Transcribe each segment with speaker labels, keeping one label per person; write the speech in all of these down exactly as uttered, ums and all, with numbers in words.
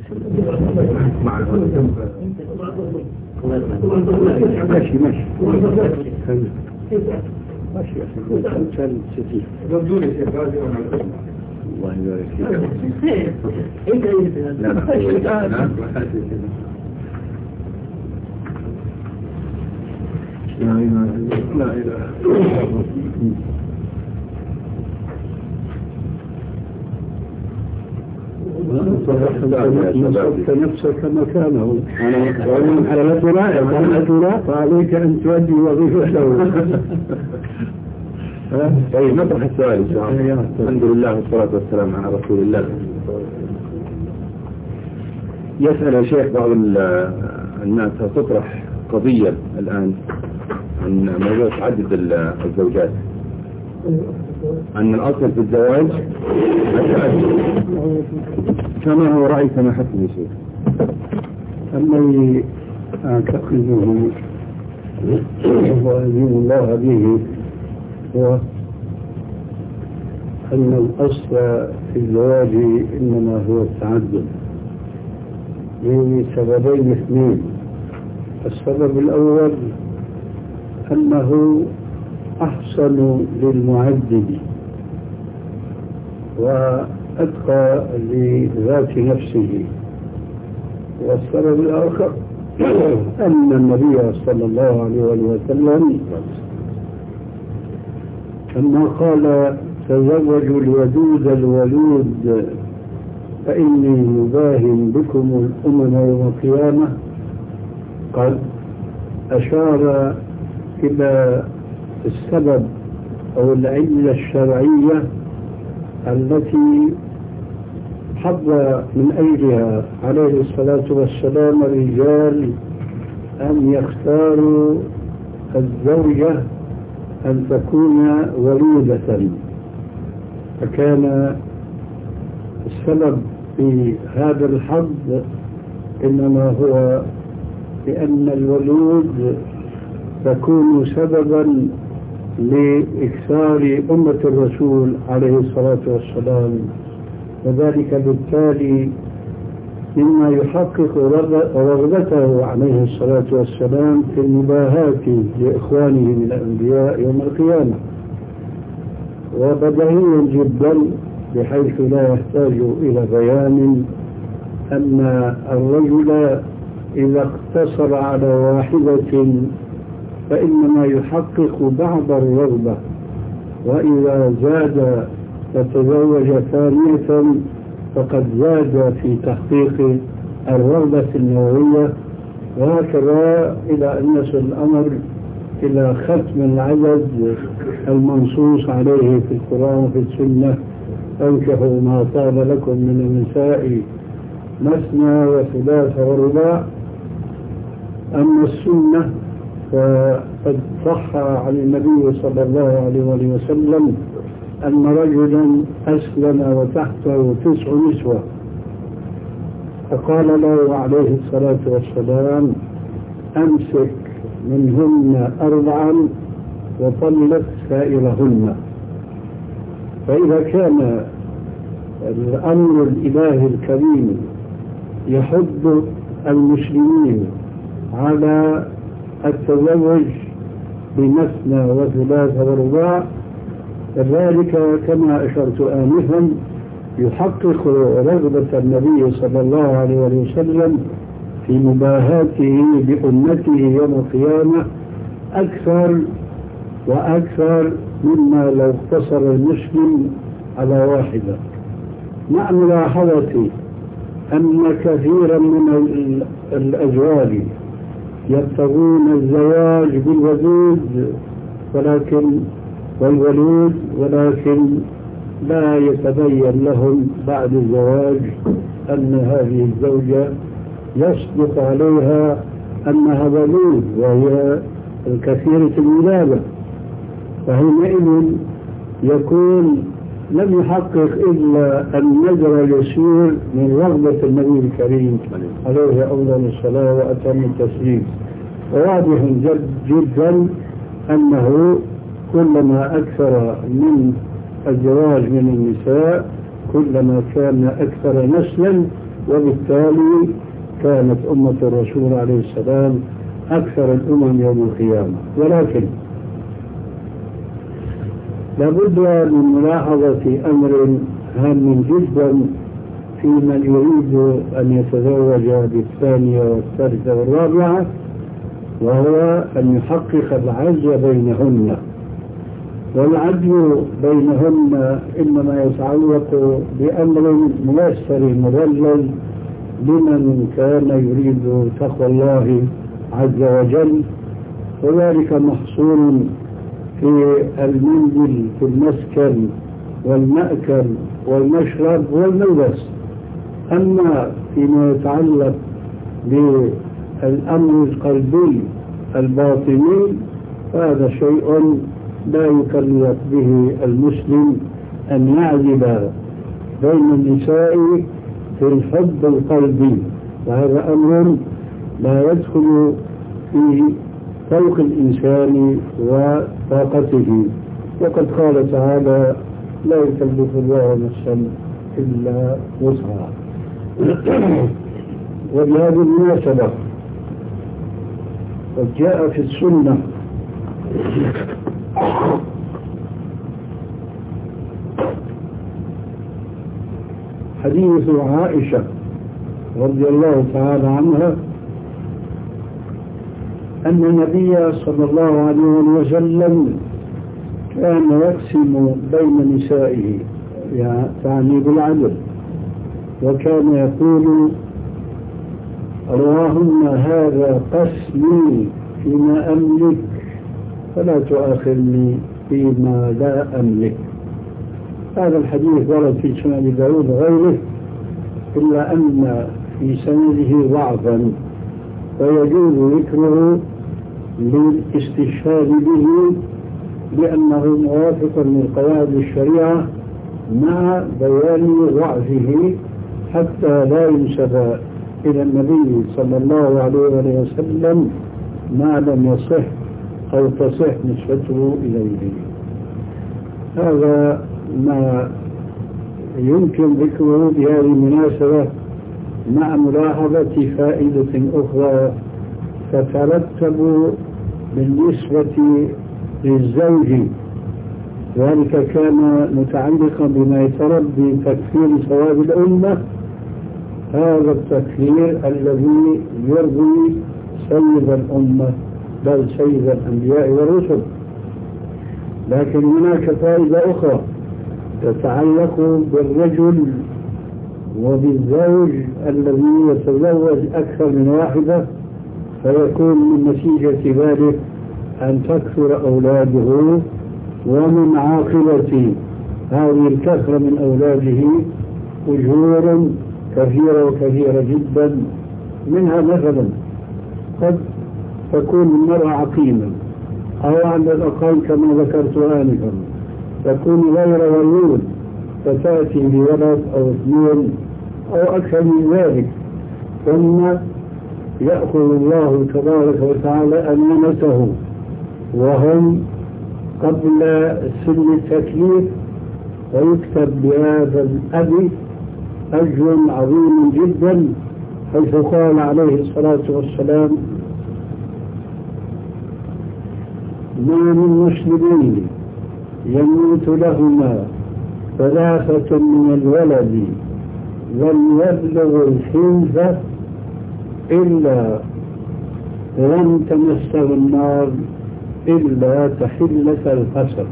Speaker 1: مع ماشي ماشي ماشي يا أخي كان ستين الله يبارك فيك لا لا لا إله إلا الله نصبت نفسك مكانه ومن على الأدراء فعليك أن تؤدي وظيفته.
Speaker 2: طيب نطرح السؤال إن شاء الله. الحمد لله والصلاة والسلام على رسول الله. يسأل يا شيخ بعض الناس تطرح قضية الآن عن موضوع تعدد الزوجات، أن الأصل في الزواج التعدد، كما هو رأي كما حكم شيء
Speaker 1: الذي أعتقده وأدين الله به هو أن الأصل في الزواج إنما هو التعدد لسببين اثنين. السبب الأول أنه أحسن للمعدد وأتقى لذات نفسه. والسبب الآخر أن النبي صلى الله عليه وسلم لما قال تزوجوا الودود الولود فإني مباهن بكم الأمم يوم القيامة، قد أشار إلى السبب أو العلة الشرعية التي حض من أجلها عليه الصلاة والسلام الرجال أن يختاروا الزوجة أن تكون ولودة. فكان السبب في هذا الحظ إنما هو لأن الولود تكون سببا لإكثار أمة الرسول عليه الصلاة والسلام، وذلك بالتالي مما يحقق رغبته عليه الصلاة والسلام في المباهاة لإخوانه من الأنبياء يوم القيامة. وبديهي جدا بحيث لا يحتاج إلى بيان أن الرجل إذا اقتصر على واحدة فإنما يحقق بعض الرغبة، وإذا زاد وتزوج ثانية فقد زاد في تحقيق الرغبة النووية، وهكذا إلى أن يصل الأمر إلى ختم العدد المنصوص عليه في القرآن وفي السنة: أنكحوا ما طاب لكم من النساء مثنى وثلاث ورباع. أما السنة فقد صح عن النبي صلى الله عليه وسلم أن رجلا أسلم وتحته تسع نسوة، فقال له عليه الصلاة والسلام: أمسك منهن أربعا وطلق سائرهن. فإذا كان الأمر الإلهي الكريم يحض المسلمين على التزوج بمثنى وثلاث ورباع، كذلك كما أشرت آنفا يحقق رغبة النبي صلى الله عليه وسلم في مباهاته بأمته يوم القيامة أكثر وأكثر مما لو اقتصر المسلم على واحدة، مع ملاحظة أن كثيرا من الأزواج يبتغون الزواج بالودود ولكن والولود ولكن لا يتبين لهم بعد الزواج أن هذه الزوجة يصدق عليها أنها ولود وهي الكثيرة الولادة، فحينئذ يكون لم يحقق إلا النظر اليسير من رغبة النبي الكريم عليه أفضل الصلاة وأتم التسليم. وواضح جد جدا أنه كلما أكثر من الزواج من النساء كلما كان أكثر نسلا وبالتالي كانت أمة الرسول عليه السلام أكثر الأمم يوم القيامة. ولكن لابد من ملاحظة أمر هام جدا في من يريد أن يتزوج بالثانية والثالثة والرابعة، وهو أن يحقق العدل بينهن. والعدل بينهن إنما يتعلق بأمر ميسر مذلل لمن كان يريد تقوى الله عز وجل، وذلك محصور في المنزل في المسكن والمأكل والمشرب والملبس. أما فيما يتعلق بالأمر القلبي الباطني هذا شيء لا يكلف به المسلم أن يعدل بين النساء في الحب القلبي، وهذا أمر لا يدخل في فوق الإنسان وطاقته. وقد قال تعالى: لا يكلف الله نفسا إلا وسعها. وبهذه المناسبة قد جاء في السنة حديث عائشة رضي الله تعالى عنها أن النبي صلى الله عليه وسلم كان يقسم بين نسائه، يعني بالعدل، وكان يقول: اللهم هذا قسمي فيما أملك فلا تؤاخذني فيما لا أملك. هذا الحديث ورد في سنن داود وغيره، إلا أن في سنده ضعفا، ويجوز ذكره للاستشهاد به لأنه موافق لقواعد الشريعة مع بيان ضعفه، حتى لا ينسب إلى النبي صلى الله عليه وسلم ما لم يصح أو تصح نسبته إليه. هذا ما يمكن ذكره بهذه المناسبة، مع ملاحظة فائدة أخرى تترتب بالنسبة للزوج. ذلك كان متعلقا بما يترتب بتكفير ثواب الأمة، هذا التكفير الذي يرضي سيد الأمة بل سيد الأنبياء والرسل. لكن هناك فائدة أخرى تتعلق بالرجل وبالزوج الذي يتزوج أكثر من واحدة، فيكون من نتيجة ذلك أن تكثر أولاده، ومن عاقبة هذه الكثرة من أولاده أجور كثيرة وكثيرة جدا. منها مثلا قد تكون المرأة عقيمة، أو على الأقل كما ذكرت آنفا تكون غير ولود، فتأتي بولد أو اثنين أو أكثر من ذلك، ثم يأخذ الله تبارك وتعالى أمانته وهم قبل سن التكليف، ويكتب بهذا الأب أجر عظيم جدا، حيث قال عليه الصلاة والسلام: ما من مسلمين يموت لهما ثلاثة من الولد لم يبلغ الحنث إلا لم تمسه النار إلا تحلة القسم.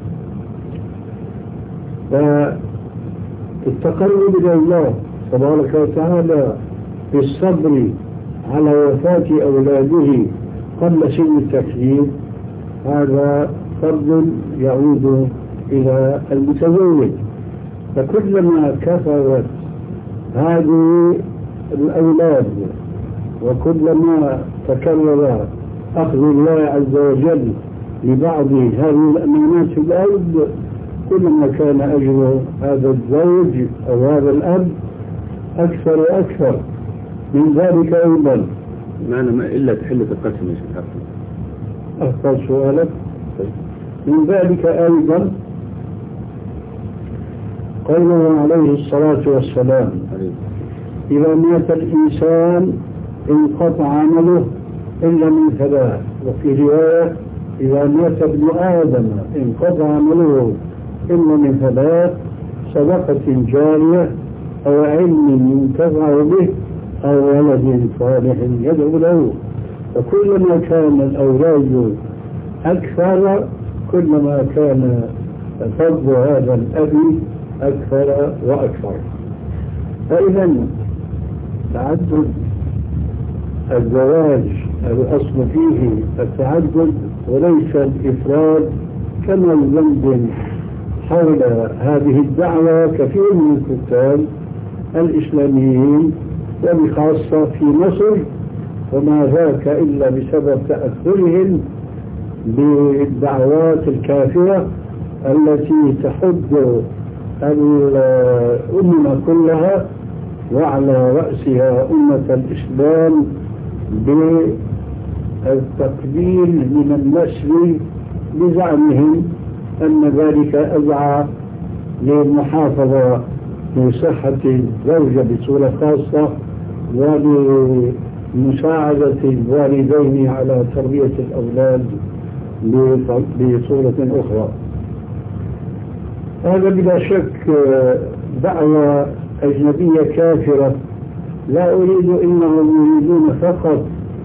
Speaker 1: فالتقرب إلى الله تبارك وتعالى بالصبر على وفاة أولاده قبل سن التكليف هذا فضل يعود إلى المتزوج. فكلما كثرت هذه الأولاد وكلما تكرر أخذ الله عز وجل لبعض هذه الأمانات في الأرض، كلما كان أجر هذا الزوج أو هذا الأب أكثر وأكثر. من ذلك أيضا
Speaker 2: معنى ما إلا تحلة القسم يا شيخ.
Speaker 1: أفضل سؤالك. من ذلك أيضا قوله عليه الصلاة والسلام: إذا مات الإنسان انقطع عمله إلا من ثلاث. وفي رواية إذا مات ابن آدم انقطع عمله إلا من ثلاث: صدقة جارية أو علم ينتفع به أو ولد صالح يدعو له. وكلما كان الأولاد أكثر كلما كان فضل هذا الأب أكثر وأكثر. فإذا تعدد الزواج الأصل فيه التعدد وليس الإفراد، كما ينظم حول هذه الدعوة كثير من الكتاب الإسلاميين وبخاصة في مصر، وما ذاك إلا بسبب تأثرهم بالدعوات الكافرة التي تحض الأمة كلها وعلى رأسها أمة الإسلام بالتقليل من النسل بزعمهم أن ذلك أدعى للمحافظة بصحة الزوجة بصورة خاصة ولمساعدة الوالدين على تربية الأولاد بصورة أخرى. هذا بلا شك دعوة أجنبية كافرة. لا أريد إنهم يريدون فقط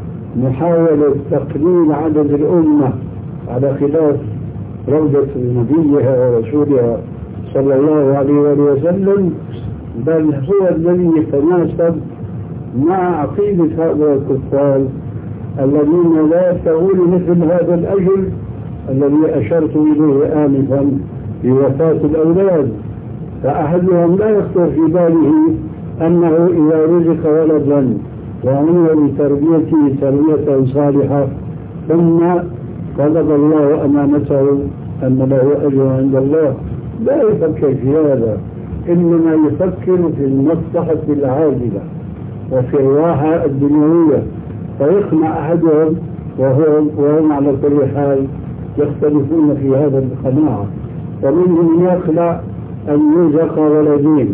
Speaker 1: محاولة تقليل عدد الأمة على خلاف روضة نبيها ورسولها صلى الله عليه وسلم، بل هو الذي يتناسب مع عقيدة هؤلاء الكفار الذين لا يبتغون مثل هذا الأجل الذي أشرت إليه آنفا بوفاة الأولاد. فأحدهم لا يخطر في باله أنه إذا رزق ولدا وعمل بتربيته تربية صالحة ثم قضى الله أمانته أن له أجر عند الله، لا يفكر في هذا، إنما يفكر في المصلحة العاجلة وفي الراحة الدنيوية. فيقنع أحدهم وهم, وهم على كل حال يختلفون في هذا القناعة، ومنهم يقنع أن يرزق ولدين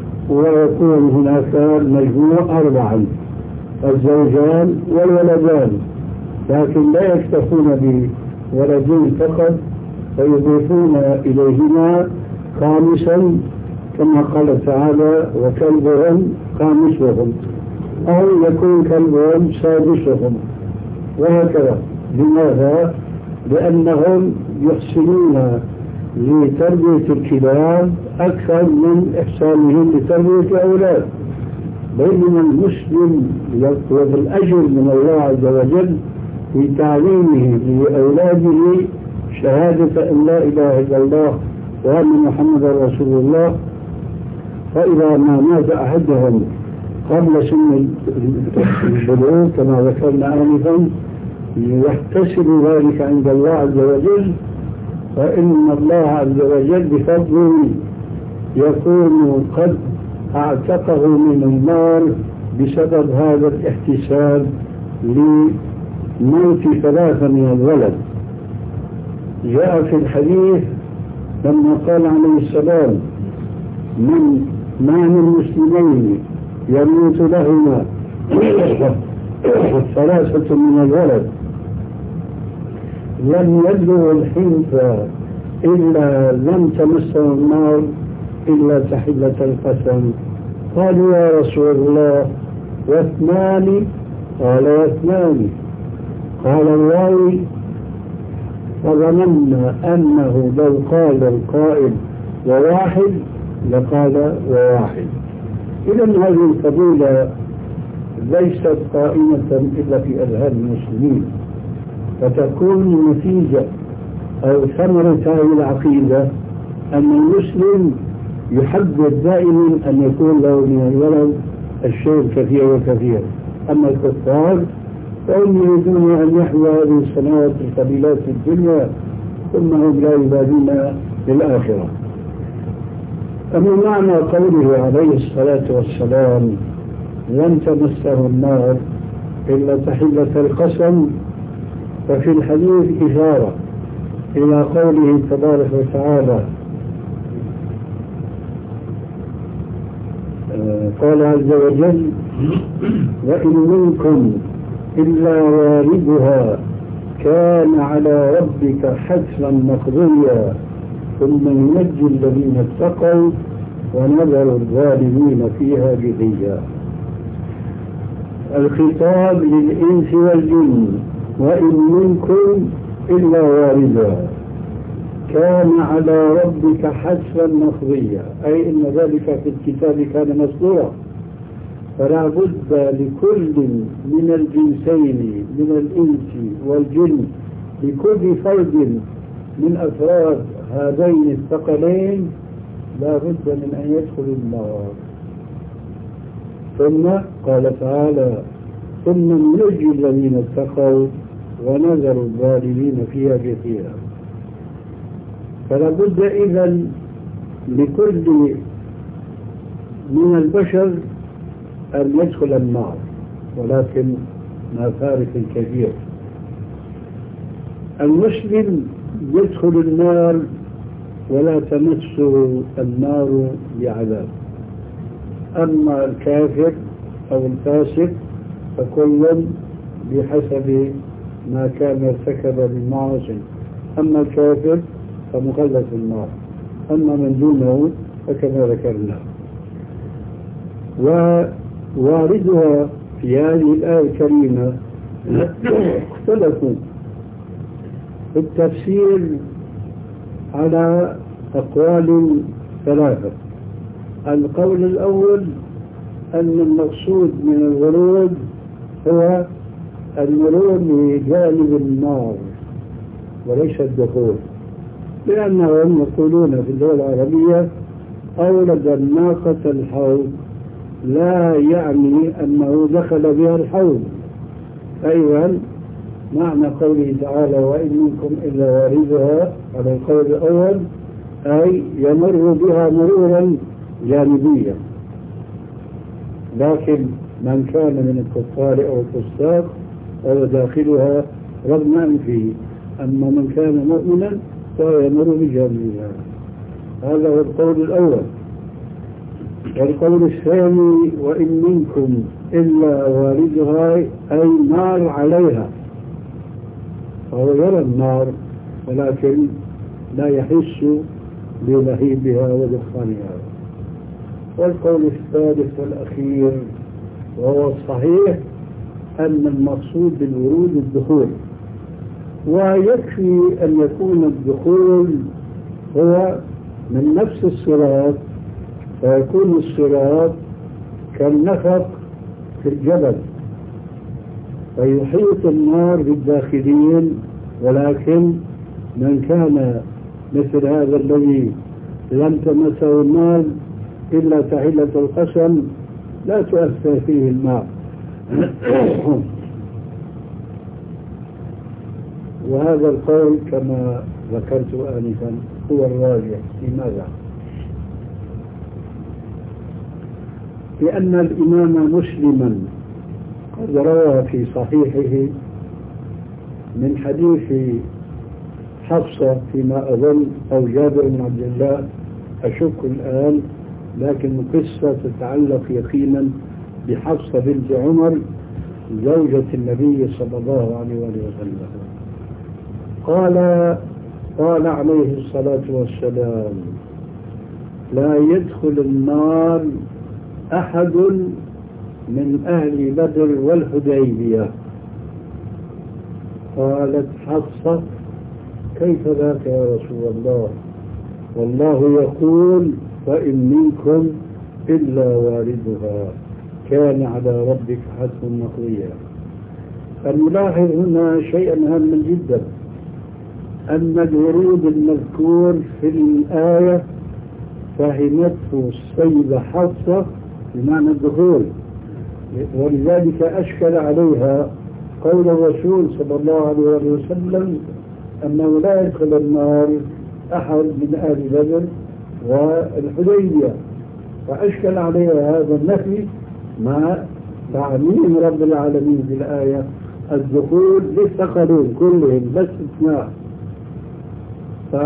Speaker 1: ويكون هناك مجموع أربعا: الزوجان والولدان، لكن لا يكتفون بولدين فقط فيضيفون إليهما خامسا كما قال تعالى: وكلبهم خامسهم، أو يكون كلبهم سادسهم، وهكذا. لماذا؟ لأنهم يحسنون لتربية الكلاب أكثر من إحسانهم لتربية الأولاد، بينما المسلم يطلب الأجر من الله عز وجل في تعليمه لأولاده شهادة أن لا إله إلا الله وأن محمد رسول الله. فإذا ما مات أحدهم قبل سن البلوغ كما ذكرنا آنفا يحتسب ذلك عند الله عز وجل، فإن الله عز وجل بفضله يكون قد اعتقه من النار بسبب هذا الاحتساب لموت ثلاثة من الولد. جاء في الحديث لما قال عليه السلام: من ما من مسلمين يموت لهما ثلاثة من الولد لم يبلغ الحنف إلا لم تمسه النار إلا تحلة القسم. قالوا: يا رسول الله واثنان؟ قال: واثنان. قال الراوي: فظننا أنه لو قال القائل وواحد لقال وواحد. إذن هذه الفضيلة ليست قائمة إلا في أذهان المسلمين، فتكون نتيجة أو ثمرة هذه العقيدة أن المسلم يحدد دائما أن يكون له من الولد الشيء الكثير والكثير. أما الكفار فهم يريدون أن يحيوا هذه السنوات القليلات في الدنيا ثم هم لا يبالون للآخرة. أما معنى قوله عليه الصلاة والسلام: لن تمسه النار إلا تحلة القسم، ففي الحديث إشارة إلى قوله تبارك وتعالى: قال عز وجل وإن منكم إلا واردها كان على ربك حتما مقضيا ثم ننجي الذين اتقوا ونذر الظالمين فيها جثيا. الخطاب للإنس والجن وإن منكم إلا واردها كان على ربك حتما مقضيا، أي إن ذلك في الكتاب كان مسطورا، فلا بد لكل من الجنسين من الإنس والجن لكل فرد من أفراد هذين الثقلين لا بد من أن يدخل النار. ثم قال تعالى ثم ننجي الذين اتقوا ونذر الظالمين فيها جثيا. فلا بد إذن لكل من البشر أن يدخل النار، ولكن مع فارق كبير. المسلم يدخل النار ولا تمسه النار بعذاب، أما الكافر أو الفاسق فكل بحسب ما كان ارتكب من معاصي، أما الكافر فمخلد في النار، أما من دونه فكما ذكرنا. وواردها في هذه الآية الكريمة اختلفوا في التفسير على أقوال ثلاثة. القول الأول أن المقصود من الورود هو المرور بجانب النار وليس الدخول، لأنهم يقولون في الدول العربية أورد الناقة الحوض لا يعني أنه دخل بها الحوض. أيضا معنى قوله تعالى وإن منكم إلا واردها على القول الأول أي يمر بها مرورا جانبيا، لكن من كان من الكفار أو الفساق فهو داخلها رغم أنفه، أما من كان مؤمنا فهو يمر بجانبها. هذا هو القول الأول. والقول الثاني وإن منكم إلا واردها أي نار عليها، فهو يرى النار ولكن لا يحس بلهيبها ودخانها. والقول الثالث والأخير وهو الصحيح أن المقصود بالورود الدخول، ويكفي أن يكون الدخول هو من نفس الصراط، فيكون الصراط كالنفق في الجبل فيحيط النار بالداخلين، ولكن من كان مثل هذا الذي لم تمسه النار إلا تحلة القسم لا تؤثر فيه الماء. وهذا القول كما ذكرت آنفا هو الراجح. لماذا؟ لأن الإمام مسلما قد روى في صحيحه من حديث حفصة فيما أظن أو جابر بن عبد الله أشك الآن، لكن قصة تتعلق يقينا بحفصة بنت عمر زوجة النبي صلى الله عليه وسلم. قال قال عليه الصلاة والسلام لا يدخل النار أحد من أهل بدر والحديبية. قالت حفصة كيف ذاك يا رسول الله؟ والله يقول فإن منكم إلا واردها كان على ربك حتما مقضيا. فنلاحظ هنا شيئا هاما جدا، أن الورود المذكور في الآية فهمته السيدة حفصة بمعنى الدخول، ولذلك أشكل عليها قول الرسول صلى الله عليه وسلم أنه لا يدخل النار أحد من أهل بدر والحديبية، فأشكل عليها هذا النفي مع تعميم رب العالمين في الآية الدخول للثقلين كلهم بس اثناء.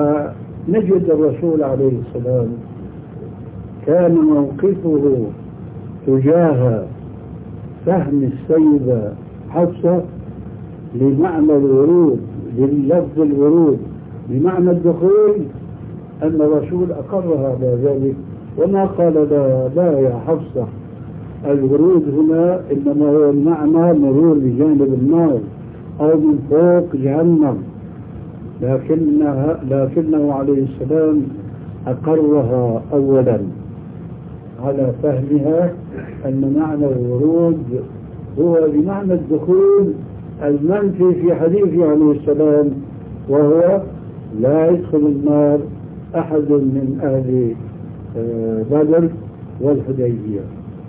Speaker 1: فنجد الرسول عليه السلام كان موقفه تجاه فهم السيدة حفصة لمعنى الورود، للفظ الورود بمعنى الدخول، أن الرسول أقرها على ذلك وما قال لا, لا يا حفصة الورود هنا إنما هو المعنى مرور بجانب النار أو من فوق جهنم، لكنها لكنه عليه السلام أقرها أولا على فهمها أن معنى الورود هو بمعنى الدخول المنفي في حديثه عليه السلام، وهو لا يدخل النار أحد من أهل بدر والحديبية.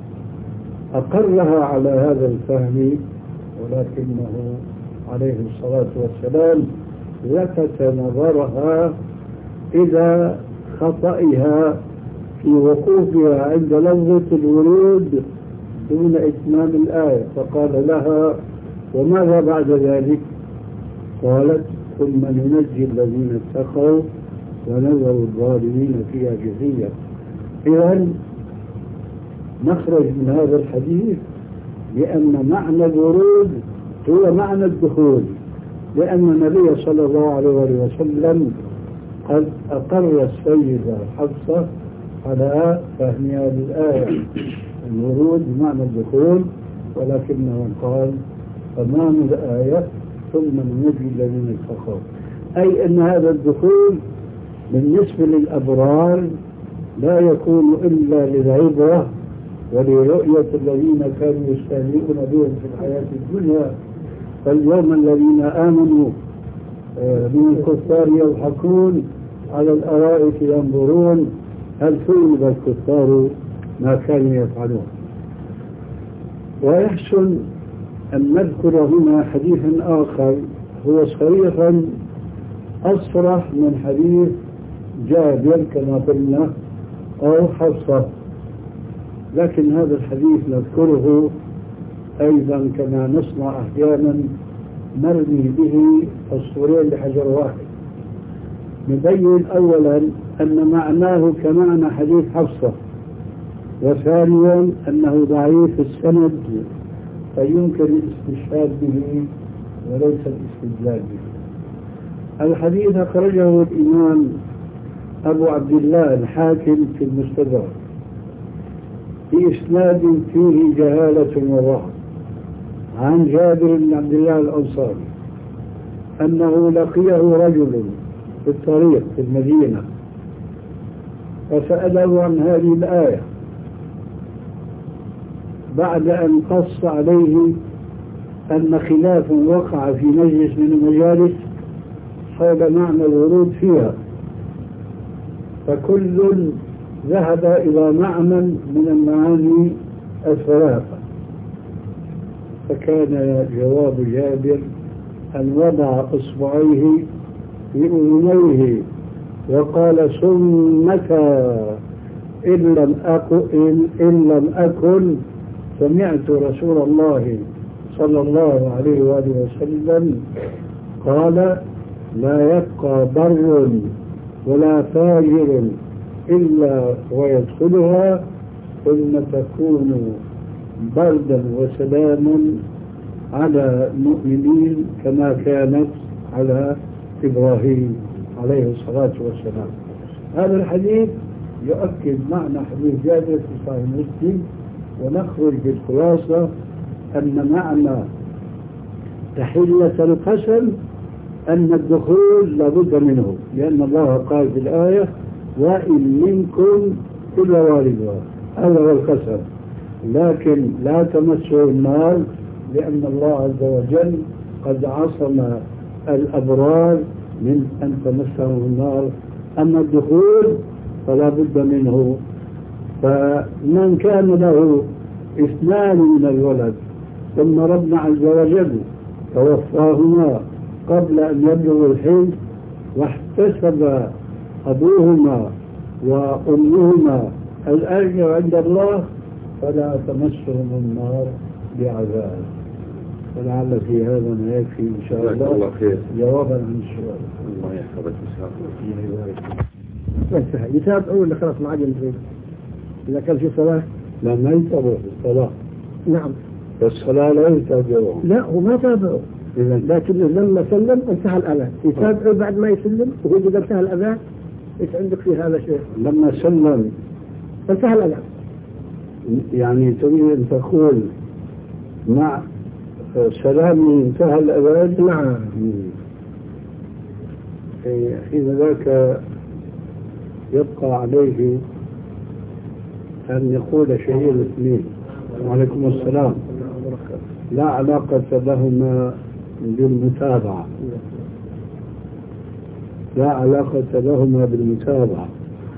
Speaker 1: أقرها على هذا الفهم، ولكنه عليه الصلاة والسلام لفت نظرها إلى خطئها في وقوفها عند لفظة الورود دون إتمام الآية، فقال لها وماذا بعد ذلك؟ قالت ثم ننجي الذين اتقوا ونذر الظالمين فيها جثيا. إذن نخرج من هذا الحديث بأن معنى الورود هو معنى الدخول، لأن النبي صلى الله عليه وسلم قد أقر السيدة حفصة على فهمها للآية الورود بمعنى الدخول، ولكنه قال تمام الآية ثم ننجي الذين اتقوا، أي أن هذا الدخول بالنسبة للأبرار لا يكون إلا للعبرة ولرؤية الذين كانوا يستهزئون بهم في الحياة الدنيا، فاليوم الذين آمنوا من الكفار يضحكون على الأرائك ينظرون هل ثوب الكفار ما كانوا يفعلون. ويحسن أن نذكر هنا حديثا آخر هو صريحا أصرح من حديث جابر كما قلنا أو حفصة، لكن هذا الحديث نذكره أيضا كما نصنع أحيانا نرمي به الصورين بحجر واحد. نبين أولا أن معناه كمعنى حديث حفصة، وثانيا أنه ضعيف السند فيمكن الاستشهاد به وليس الاستدلال به. الحديث أخرجه الإمام أبو عبد الله الحاكم في المستدرك بإسناد فيه جهالة وضعف عن جابر بن عبد الله الأنصاري أنه لقيه رجل في الطريق في المدينة فسأله عن هذه الآية بعد أن قص عليه أن خلاف وقع في مجلس من المجالس حول معنى الورود فيها، فكل ذهب إلى معنى من المعاني الثلاثة، فكان جواب جابر أن وضع إصبعيه في أذنيه وقال سمك إن لم أكن, إن لم أكن سمعت رسول الله صلى الله عليه وآله وسلم قال لا يبقى بر ولا فاجر إلا ويدخلها ثم تكون بردا وسلام على المؤمنين كما كانت على إبراهيم عليه الصلاة والسلام. هذا الحديث يؤكد معنى حديث جابر في صحيح مسلم، ونخرج بالخلاصة أن معنى تحلة القسم أن الدخول لابد منه، لأن الله قال في الآية وإن منكم كل واردها، هذا هو القسم، لكن لا تمسوا النار لأن الله عز وجل قد عصم الأبرار من أن تمسهم النار. أما الدخول فلا بد منه، فمن كان له اثنان من الولد ثم ربنا عز وجل توفاهما قبل أن يبلغوا الحلم واحتسب أبوهما وأمهما الأجر عند الله فلا تمسهم النار بعذاب. فلعل في هذا ما يكفي إن شاء الله, الله خير. جوابا عن السؤال.
Speaker 2: الله يحفظك إن شاء الله.
Speaker 3: يتابع أول خلاص معجم إذا كان في صلاة
Speaker 1: لا ما يتابعوا في الصلاة.
Speaker 3: نعم.
Speaker 1: الصلاة لا يتابعوا.
Speaker 3: لا هو ما تابعوا، لكن لما سلم انتهى الأذان، يتابعوا بعد ما يسلم وهو إذا انتهى الأذان. إيش عندك في هذا شيء؟
Speaker 1: لما سلم
Speaker 3: انتهى الأذان.
Speaker 1: يعني تريد أن تقول مع سلام انتهى الأذان؟
Speaker 3: نعم.
Speaker 1: حين ذاك يبقى عليه أن يقول شيء الاثنين. وعليكم السلام. لا علاقة لهما بالمتابعة، لا علاقة لهما بالمتابعة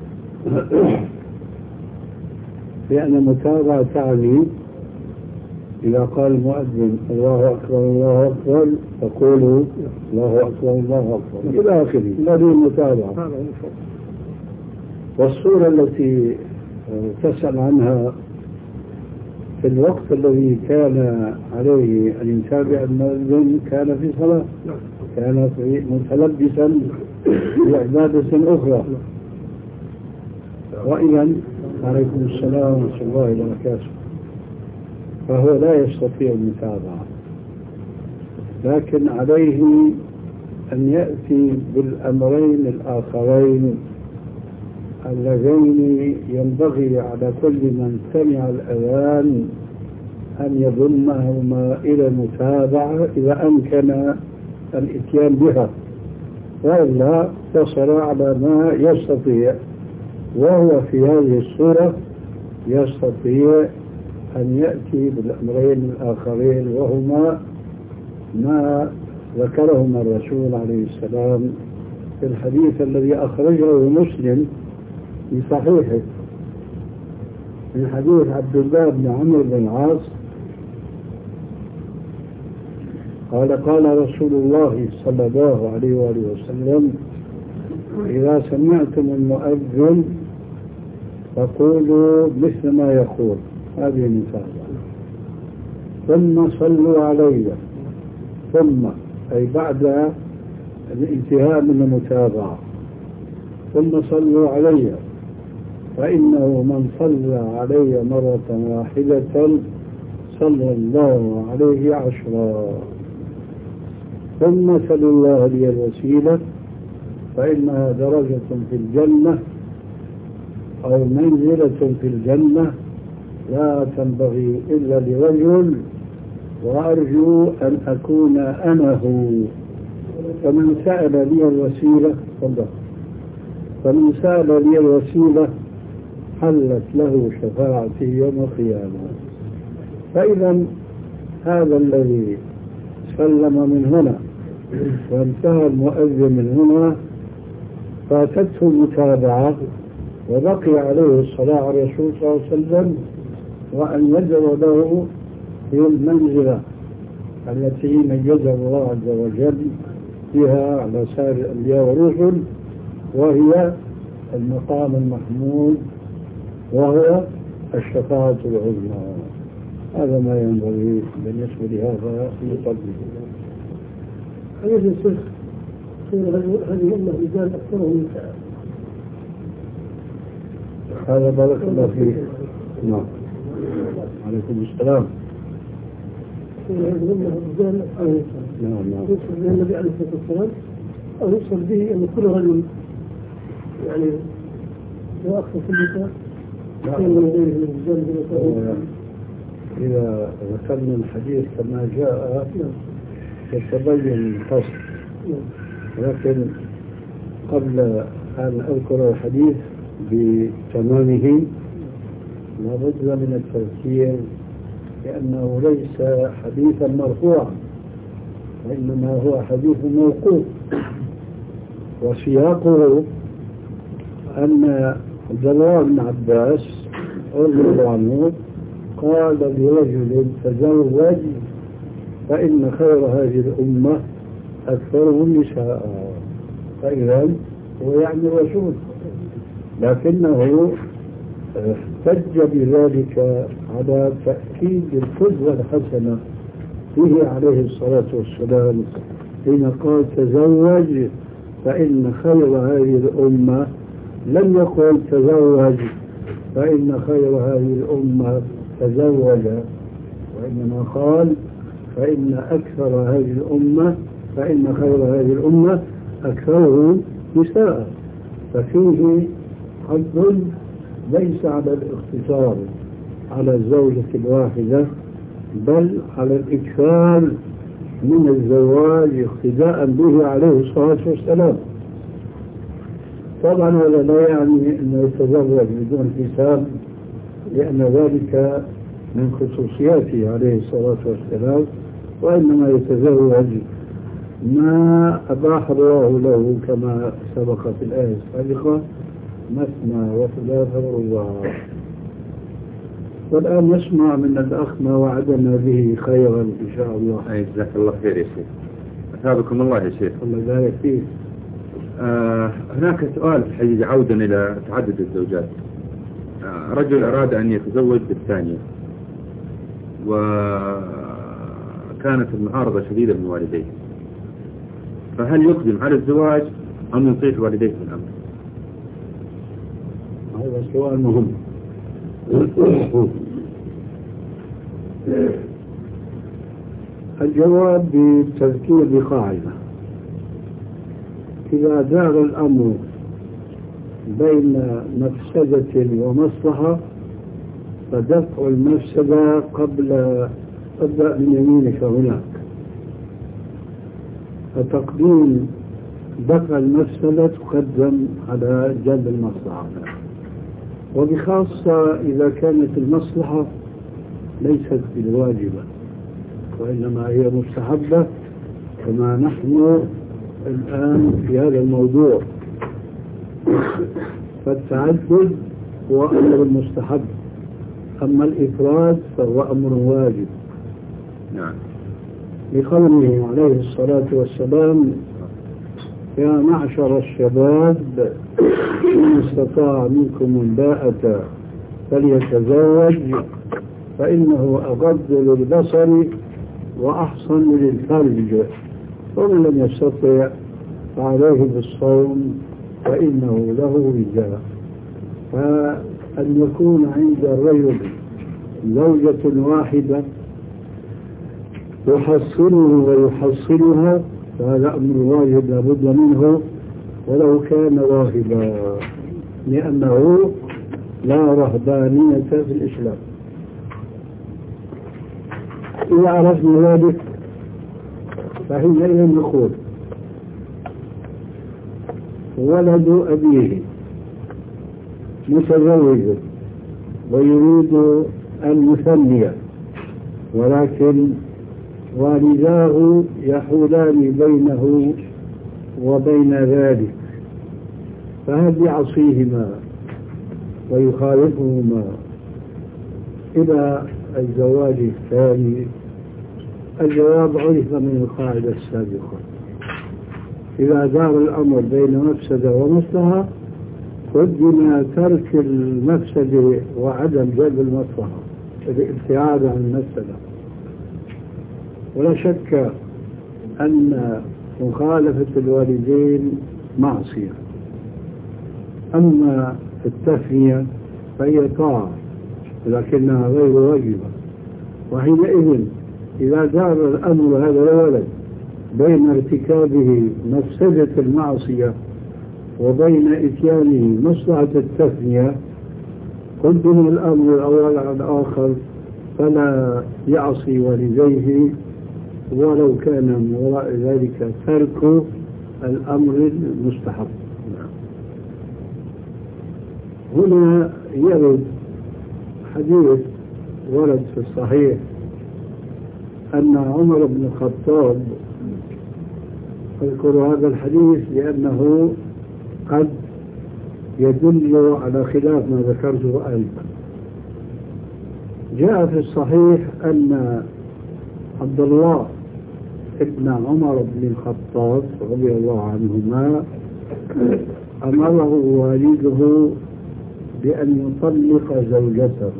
Speaker 1: لأن المتابعة تعني إذا قال المؤذن الله أكبر الله أكبر تقولوا الله أكبر الله أكبر إلى آخره. هذه المتابعة. والصورة التي تسأل عنها في الوقت الذي كان عليه أن يتابع المؤذن كان في صلاة، كان في متلبسا بعبادة أخرى. وإذا عليكم السلام ورحمة الله وبركاته، فهو لا يستطيع المتابعة، لكن عليه أن يأتي بالأمرين الآخرين اللذين ينبغي على كل من سمع الأذان أن يضمهما إلى المتابعة إذا أمكن الإتيان بها، وإلا اقتصر على ما يستطيع. وهو في هذه الصورة يستطيع أن يأتي بالأمرين الآخرين، وهما ما ذكرهما الرسول عليه السلام في الحديث الذي أخرجه مسلم في صحيحه من حديث عبد الله بن عمرو بن العاص قال قال رسول الله صلى الله عليه وآله وسلم إذا سمعتم المؤذن فقولوا مثل ما يقول، هذه المتابعة. ثم صلوا علي، ثم أي بعد الانتهاء من المتابعة، ثم صلوا علي فإنه من صلى علي مرة واحدة صلى الله عليه عشرا. ثم سلوا الله لي الوسيلة فإنها درجة في الجنة أو منزلة في الجنة لا تنبغي إلا لرجل وأرجو أن أكون أنا هو. فمن سأل لي الوسيلة فمن سأل لي الوسيلة حلت له شفاعتي يوم القيامة. فإذا هذا الذي سلم من هنا وانتهى المؤذن من هنا فاتته المتابعة وبقي عليه الصلاة على الرسول صلى الله عليه وسلم وأن يدعو له في المنزلة التي ميزها الله عز وجل بها على سائر الأنبياء والرسل، وهي المقام المحمود وهو الشفاعة العظمى. هذا ما ينبغي بالنسبة لهذا المطبق.
Speaker 3: حديث الشيخ هذه الأمة رجال أكثرهم نساء.
Speaker 1: هذا بارك الله فيك. نعم. عليكم السلام.
Speaker 3: هذه الأمة رجال أكثرهم نساء.
Speaker 1: نعم نعم.
Speaker 3: يوصل به النبي عليه الصلاة والسلام أو يوصل به أن كل رجل يعني لو أكثر في النساء كان من غيره من الرجال.
Speaker 1: إذا ذكرنا الحديث كما جاء يتبين الفصل، لكن قبل أن أذكر الحديث بتمامه لابد من التذكير لأنه ليس حديثا مرفوعا وإنما هو حديث موقوف، وسياقه أن عبد الله بن عباس رضي الله عنه قال لرجل تزوج فإن خير هذه الأمة أكثرهم نساء. فإذا هو يعني الرسول، لكنه احتج بذلك على تأكيد القدوة الحسنة فيه عليه الصلاة والسلام حين قال تزوج فإن خير هذه الأمة، لم يقل تزوج فإن خير هذه الأمة تزوج، وإنما قال فإن أكثر هذه الأمة فإن خير هذه الأمة أكثرهم نساء. ففيه حد ليس على الاقتصار على الزوجة الواحدة، بل على الإكثار من الزواج اقتداء به عليه الصلاة والسلام. طبعا هذا لا يعني أنه يتزوج بدون حساب، لأن ذلك من خصوصياته عليه الصلاة والسلام، وإنما يتزوج ما أباح الله له كما سبق في الآية السابقة، مثنى وثلاث ورباع. والآن نسمع من الأخ ما وعدنا به خيرا إن شاء الله.
Speaker 2: جزاك الله خير يا شيخ. أثابكم الله يا شيخ.
Speaker 1: الله يبارك فيك.
Speaker 2: آه هناك سؤال حقيقي عودا إلى تعدد الزوجات. آه رجل أراد أن يتزوج بالثانية، وكانت المعارضة شديدة من والديه، فهل يقدم على الزواج أم يطيع والديه في الأمر؟
Speaker 1: هذا سؤال مهم. الجواب بالتذكير بقاعدة: إذا دار الأمر بين مفسدة ومصلحة فدفع المفسدة قبل ابدأ من يمينك هناك، فتقديم دفع المفسدة تقدم على جلب المصلحة، وبخاصة إذا كانت المصلحة ليست بالواجبة وإنما هي مستحبة، كما نحن الآن في هذا الموضوع. فالتعدد هو أمر مستحب، أما الإفراد فهو أمر واجب.
Speaker 2: نعم.
Speaker 1: لقوله عليه الصلاة والسلام: يا معشر الشباب من استطاع منكم الباءة فليتزوج فإنه أغض للبصر وأحصن للفرج، ومن لم يستطع فعليه بالصوم فإنه له وجاء. فأن يكون عند الرجل زوجة واحدة يحصنه ويحصنها فهذا أمر واجب لابد منه ولو كان راهبا، لأنه لا رهبانية في الإسلام. إذا عرفنا ذلك فحينئذ نقول: ولد أبيه متزوج ويريد أن يثني، ولكن والداه يحولان بينه وبين ذلك، فهل يعصيهما ويخالفهما إلى الزواج الثاني؟ الجواب عرف من القاعدة السابقة: إذا دار الأمر بين مفسدة ومصلحة قدم ترك المفسدة وعدم جلب المصلحة، الابتعاد عن المفسدة. ولا شك أن مخالفة الوالدين معصية، أما التثنية فهي طاعة لكنها غير واجبة. وحينئذ إذا دار الأمر هذا الولد بين ارتكابه مفسدة المعصية وبين إتيانه مصلحة التثنية قدم الأمر الأول على الآخر، فلا يعصي والديه ولو كان من وراء ذلك ترك الأمر المستحب. هنا يرد حديث ورد في الصحيح أن عمر بن الخطاب، أذكر هذا الحديث لأنه قد يدل على خلاف ما ذكرته أيضا. جاء في الصحيح أن عبد الله ابن عمر بن الخطاب رضي الله عنهما أمره والده بأن يطلق زوجته،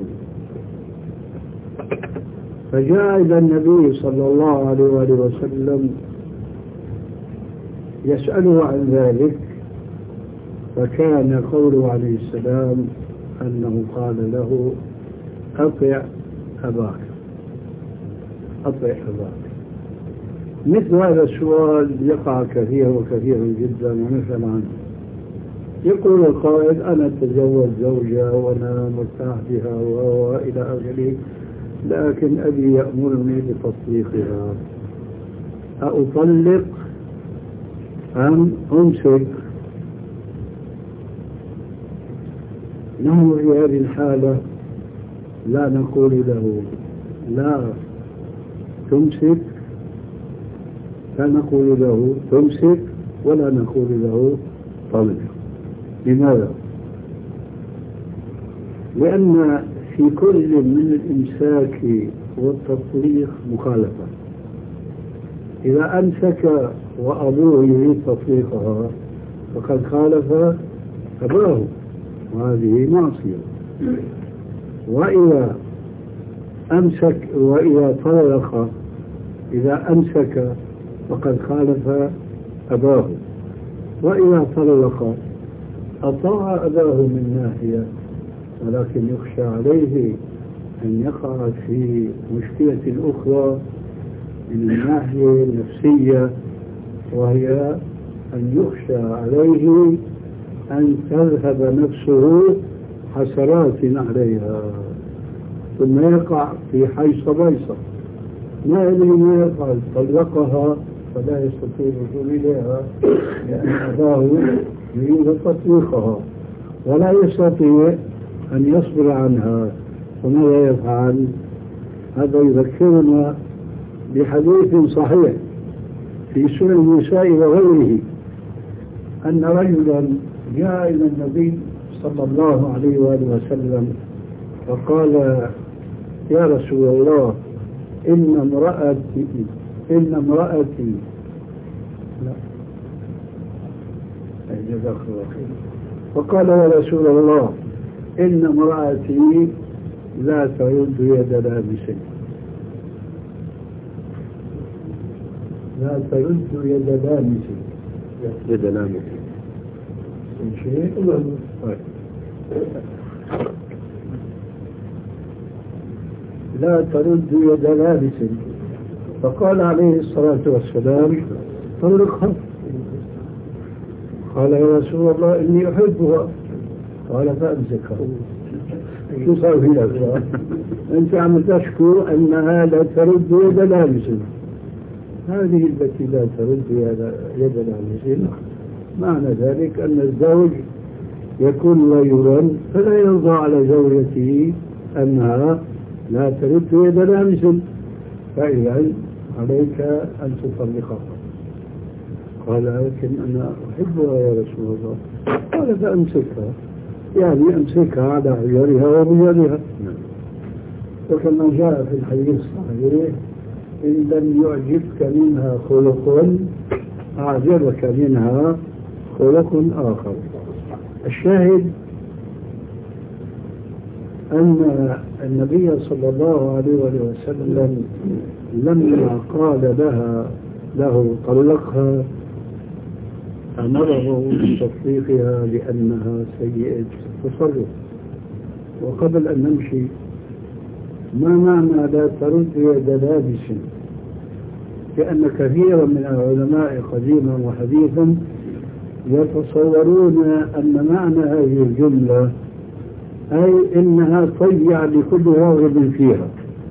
Speaker 1: فجاء إلى النبي صلى الله عليه وآله وسلم يسأله عن ذلك، فكان قوله عليه السلام: أنه قال له أطع أباك أطع أباك. مثل هذا السؤال يقع كثير وكثير جدا. مثلا يقول القائد أنا تزوج زوجة وأنا مرتاح بها وإلى آخره، لكن أبي يأمرني بتطليقها، أطلق أم أمسك؟ نحن في هذه الحالة لا نقول له لا تمسك، لا نقول له تمسك ولا نقول له طلق. لماذا؟ لأن في كل من الإمساك والتطليق مخالفة. إذا أمسك وأبوه يريد تطليقها فقد خالف أباه، وهذه معصية. وإذا أمسك وإذا طلق إذا أمسك فقد خالف أباه، وإذا طلق أطاع أباه من ناحية، ولكن يخشى عليه أن يقع في مشكلة أخرى من الناحية النفسية، وهي أن يخشى عليه أن تذهب نفسه حسرات عليها ثم يقع في حيص بيصة ما يدري ما يفعل. طلقها فلا يستطيع الوصول إليها لأن أباه يريد تطليقها ولا يستطيع أن يصبر عنها، فماذا يفعل؟ هذا يذكرنا بحديث صحيح في سنن النساء وغيره أن رجلا جاء إلى النبي صلى الله عليه وآله وسلم فقال يا رسول الله إن امرأتي إن امرأتي لا فقال يا رسول الله إن امرأتي لا ترد يد لامس لا ترد يد لامس
Speaker 2: يد لامس
Speaker 1: شيء لا ترد يد لابس. فقال عليه الصلاة والسلام طلقها. قال يا رسول الله إني أحبها. قال فأمسكها. شو صار في نفسها؟ أنت عم تشكو أنها لا ترد يد لابس، هذه التي لا ترد يد لابس معنى ذلك أن الزوج يكون غيورا فلا يرضى على زوجته أنها لا ترد يد لامس، فإذا عليك أن تطلقها. قال لكن أنا أحبها يا رسول الله. قال فأمسكها، يعني أمسكها على عيارها وبيارها. وكما جاء في الحديث الصحيح إن لم يعجبك منها خلق أعجبك منها خلق آخر. الشاهد أن النبي صلى الله عليه وسلم لما قال لها له طلقها أمره بتطليقها لأنها سيئة تصرف. وقبل أن نمشي، ما معنى لا ترد يد لابس؟ لأن كثيرا من العلماء قديما وحديثا يتصورون أن معنى هذه الجملة أي إنها طيع لكل راغب فيها،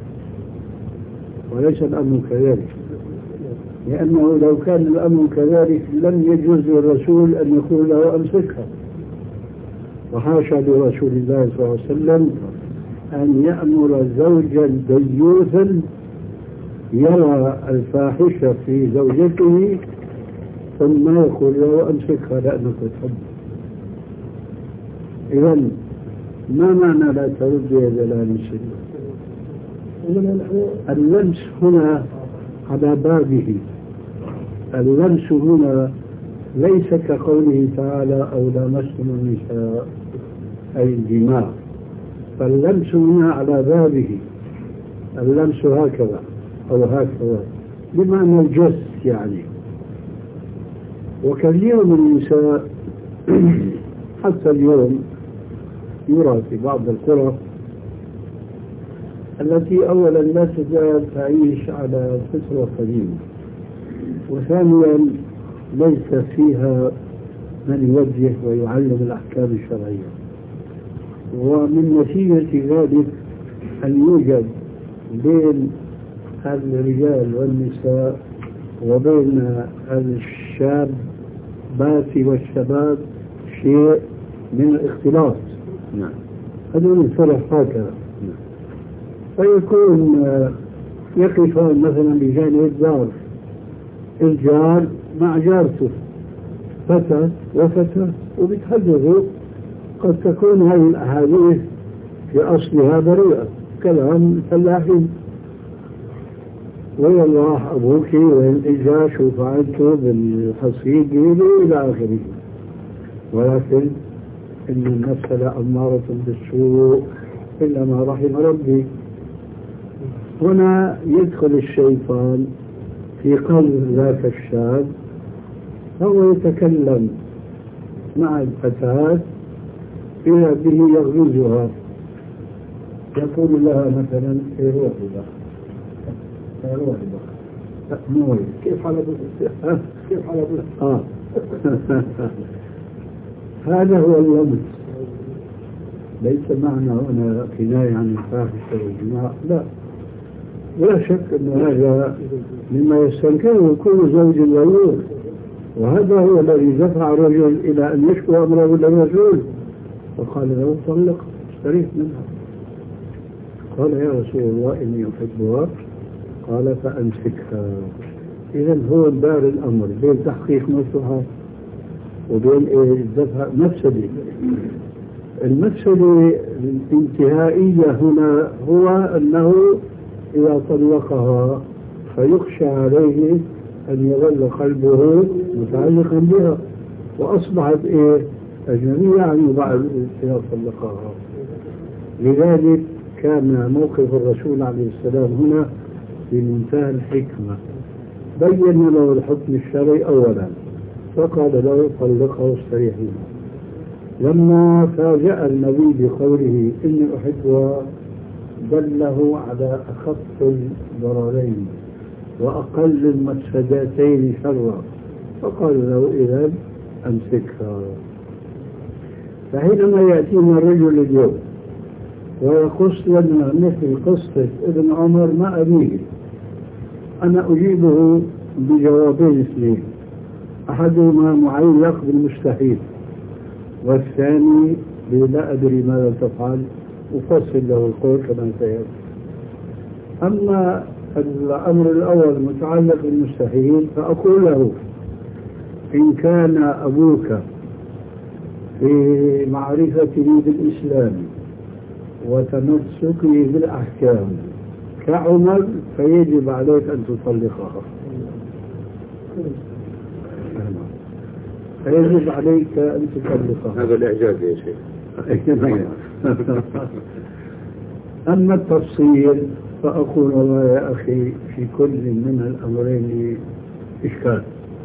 Speaker 1: وليس الأمر كذلك. لأنه لو كان الأمر كذلك لم يجوز للرسول أن يقول له أمسكها، وحاشا لرسول الله صلى الله عليه وسلم أن يأمر زوجا ديوثا يرى الفاحشة في زوجته ثم يقول له أمسكها لأنك تحب. إذن ما معنى لا ترد يد لامس؟ اللمس هنا على بابه. اللمس هنا ليس كقوله تعالى أو لامستم النساء أي الجماع، فاللمس هنا على بابه. اللمس هكذا أو هكذا بمعنى الجس يعني. وكثير من النساء حتى اليوم يرى في بعض القرى التي أولا لا تزال تعيش على فطرة قديمة، وثانيا ليس فيها من يوجه ويعلم الأحكام الشرعية. ومن نتيجة ذلك أن يوجد بين الرجال والنساء وبين الشاب باتي والشباب شيء من الاختلاط.
Speaker 2: نعم.
Speaker 1: هذول الفرح هكذا. فيكون يقفان مثلا بجانب الدار، الجار مع جارته، فتى وفتى، وبيتحدثوا. قد تكون هذه الأحاديث في أصلها بريئة، كلام الفلاحين، وين راح أبوك، وين إجا، شو فعلتوا بالحصيد إلى آخره. ولكن إن النفس لأمارة بالسوء إلا ما رحم ربي. هنا يدخل الشيطان في قلب ذاك الشاب، هو يتكلم مع الفتاة إذا به يغرزها، يقول لها مثلا في روحي بقى، في روحي بقى نوري، كيف حالك كيف حالك آه هذا هو اللمس. ليس معنى هنا كناية عن الفاحشة والجماع، لا، ولا شك أن هذا مما يستنكره كل زوج غيور، وهذا هو الذي دفع الرجل إلى أن يشكو أمره للرسول فقال له طلق استريح منها. قال يا رسول الله إني أحبها، قال فأمسكها. إذا هو دار الأمر بين تحقيق مصلحة وبين الدفع مفسدة. المفسدة الانتهائية هنا هو أنه إذا طلقها فيخشى عليه أن يظل قلبه متعلقا بها، وأصبحت إيه أجنبية عنه بعد إذا طلقها. لذلك كان موقف الرسول عليه السلام هنا بمنتهى الحكمة، بين له الحكم الشرعي أولا، فقال له طلقه واستريح منها. لما فاجأ النبي بقوله إني أحبها دله على أخف الضررين وأقل المفسدتين شرا، فقال له إذا أمسكها. فحينما يأتينا الرجل اليوم ويقص لنا مثل قصة ابن عمر مع أبيه، أنا أجيبه بجوابين اثنين، أحدهما معلق بالمستحيل، والثاني لا أدري ماذا تفعل، أفصل له القول كما سيأتي. أما الأمر الأول متعلق بالمستحيل فأقول له إن كان أبوك في معرفته بالإسلام وتمسكه بالأحكام كعمر فيجب عليك أن تطلقها، فيجب عليك أن تطلقها.
Speaker 2: هذا الإعجاز يا شيخ.
Speaker 1: أما التفصيل فأقول والله يا أخي في كل من الأمرين إشكال،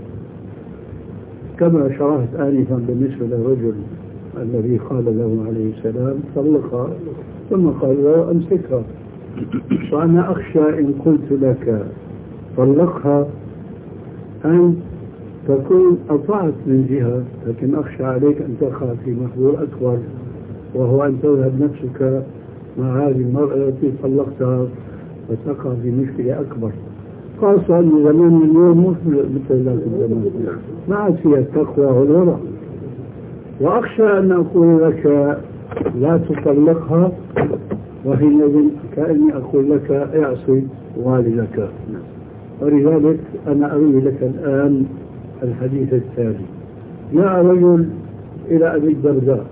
Speaker 1: كما شرحت آنفا بالنسبة للرجل الذي قال له عليه السلام طلقها ثم قال له أمسكها. وأنا أخشى إن قلت لك طلقها أن تكون أطعت من جهة، لكن أخشى عليك أن تقع في محظور أكبر، وهو أن تذهب نفسك مع هذه المرأة التي طلقتها وتقع في مشكلة أكبر، خاصة أن زمان اليوم مش مثل ذاك الزمان، ما عاد فيها التقوى والورع. وأخشى أن أقول لك لا تطلقها وحينئذ كأني أقول لك اعصي والدك. ولذلك أنا أروي لك الآن الحديث التالي. جاء رجل إلى أبي الدرداء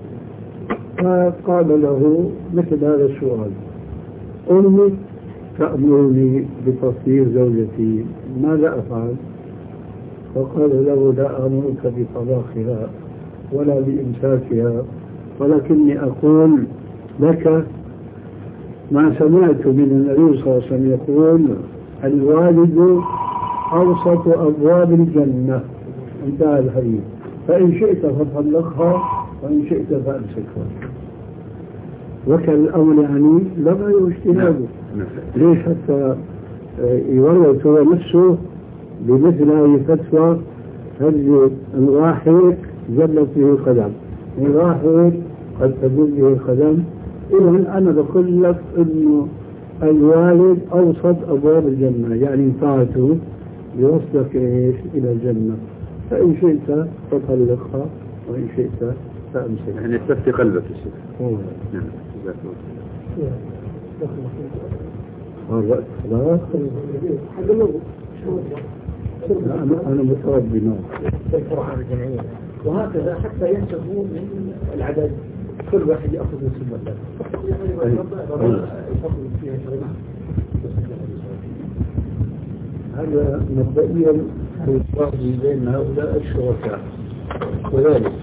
Speaker 1: فقال له مثل هذا السؤال: أمي تأمرني بتطهير زوجتي، ماذا أفعل؟ فقال له: لا أمرك بطلاقها ولا بإمساكها، ولكني أقول لك ما سمعت من النبي صلى الله عليه وسلم يقول: الوالد أوسط أبواب الجنة، انتهى الحديث، فإن شئت فطلقها وإن شئت فأمسكها. وكل الأمر يعني لغى واجتنابه. ليش حتى يورط هو نفسه بمثل هذه الفتوى؟ هل الواحد زلت به القدم، الواحد قد تزل به القدم. إذا أنا بقول لك إنه الوالد أوسط أبواب الجنة، يعني طاعته يوصلك إيش إلى الجنة، فإن شئت فطلقها وإن شئت فأمسك.
Speaker 2: يعني تفتي قلبك يا شيخ.
Speaker 1: نعم.
Speaker 2: جزاك
Speaker 1: الله. خلاص. أنا أنا متربي نوع.
Speaker 3: وهكذا حتى ينتهوا من العدد، كل واحد يأخذ نصيب الثاني.
Speaker 1: هذا مبدئيا في الفرق بين هؤلاء الشركاء، وذلك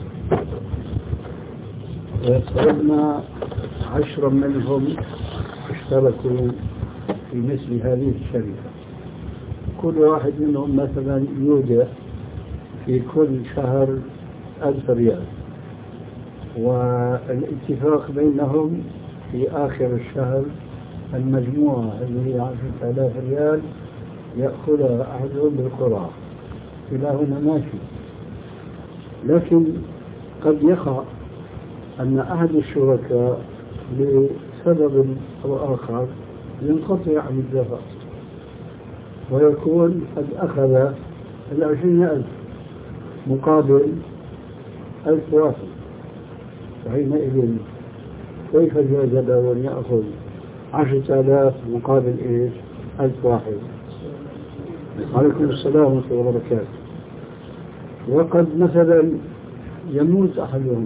Speaker 1: فرضنا عشرة منهم اشتركوا في مثل هذه الشركة، كل واحد منهم مثلا يودع في كل شهر ألف ريال، والاتفاق بينهم في آخر الشهر المجموعة اللي هي عشرة آلاف ريال يأخذها أحدهم بالقراء. كلاهما ماشي، لكن قد يقع أن أحد الشركاء لسبب أو آخر ينقطع عن الدفع ويكون قد أخذ العشرين ألف مقابل ألف واحد، فحينئذ كيف جاز له أن يأخذ عشرة آلاف مقابل إيش؟ ألف واحد؟ عليكم السلام ورحمة الله وبركاته. وقد مثلا يموت أحدهم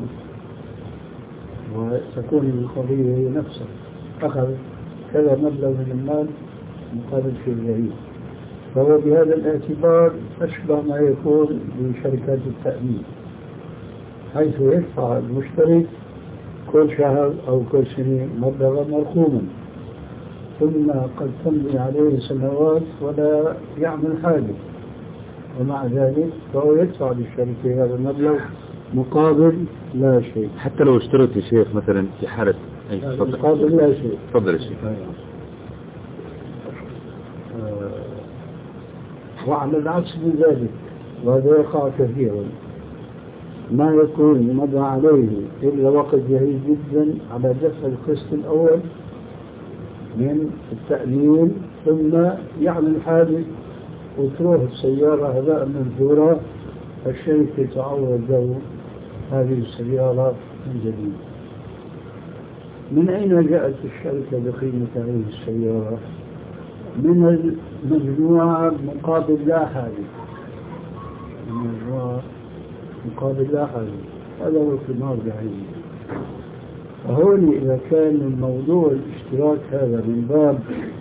Speaker 1: وتكون القضية هي نفسها، أخذ كذا مبلغ من المال مقابل شيء جديد، فهو بهذا الاعتبار أشبه ما يكون بشركات التأمين، حيث يدفع المشترك كل شهر أو كل سنة مبلغا مرقوما، ثم قد تمضي عليه سنوات ولا يعمل حاجة، ومع ذلك فهو يدفع للشركة هذا المبلغ مقابل لا شيء.
Speaker 2: حتى لو اشتريت يا شيخ مثلا في حالة
Speaker 1: مقابل لا شيء.
Speaker 2: تفضل يا شيخ.
Speaker 1: وعلى العكس من ذلك، وهذا يقع كثيرا، ما يكون مضى عليه إلا وقت جيد جدا على دفع القسط الأول من التأمين، ثم يعمل حادث وتروح السيارة هباء منثورا، الشركة تعوض له هذه السيارة من جديد. من أين جاءت الشركة بقيمة هذه السيارة؟ من المجموعة مقابل لا حادث، المجموعة مقابل لا حادث، هذا هو القمار بعينه. فهون إذا كان الموضوع الاشتراك هذا من باب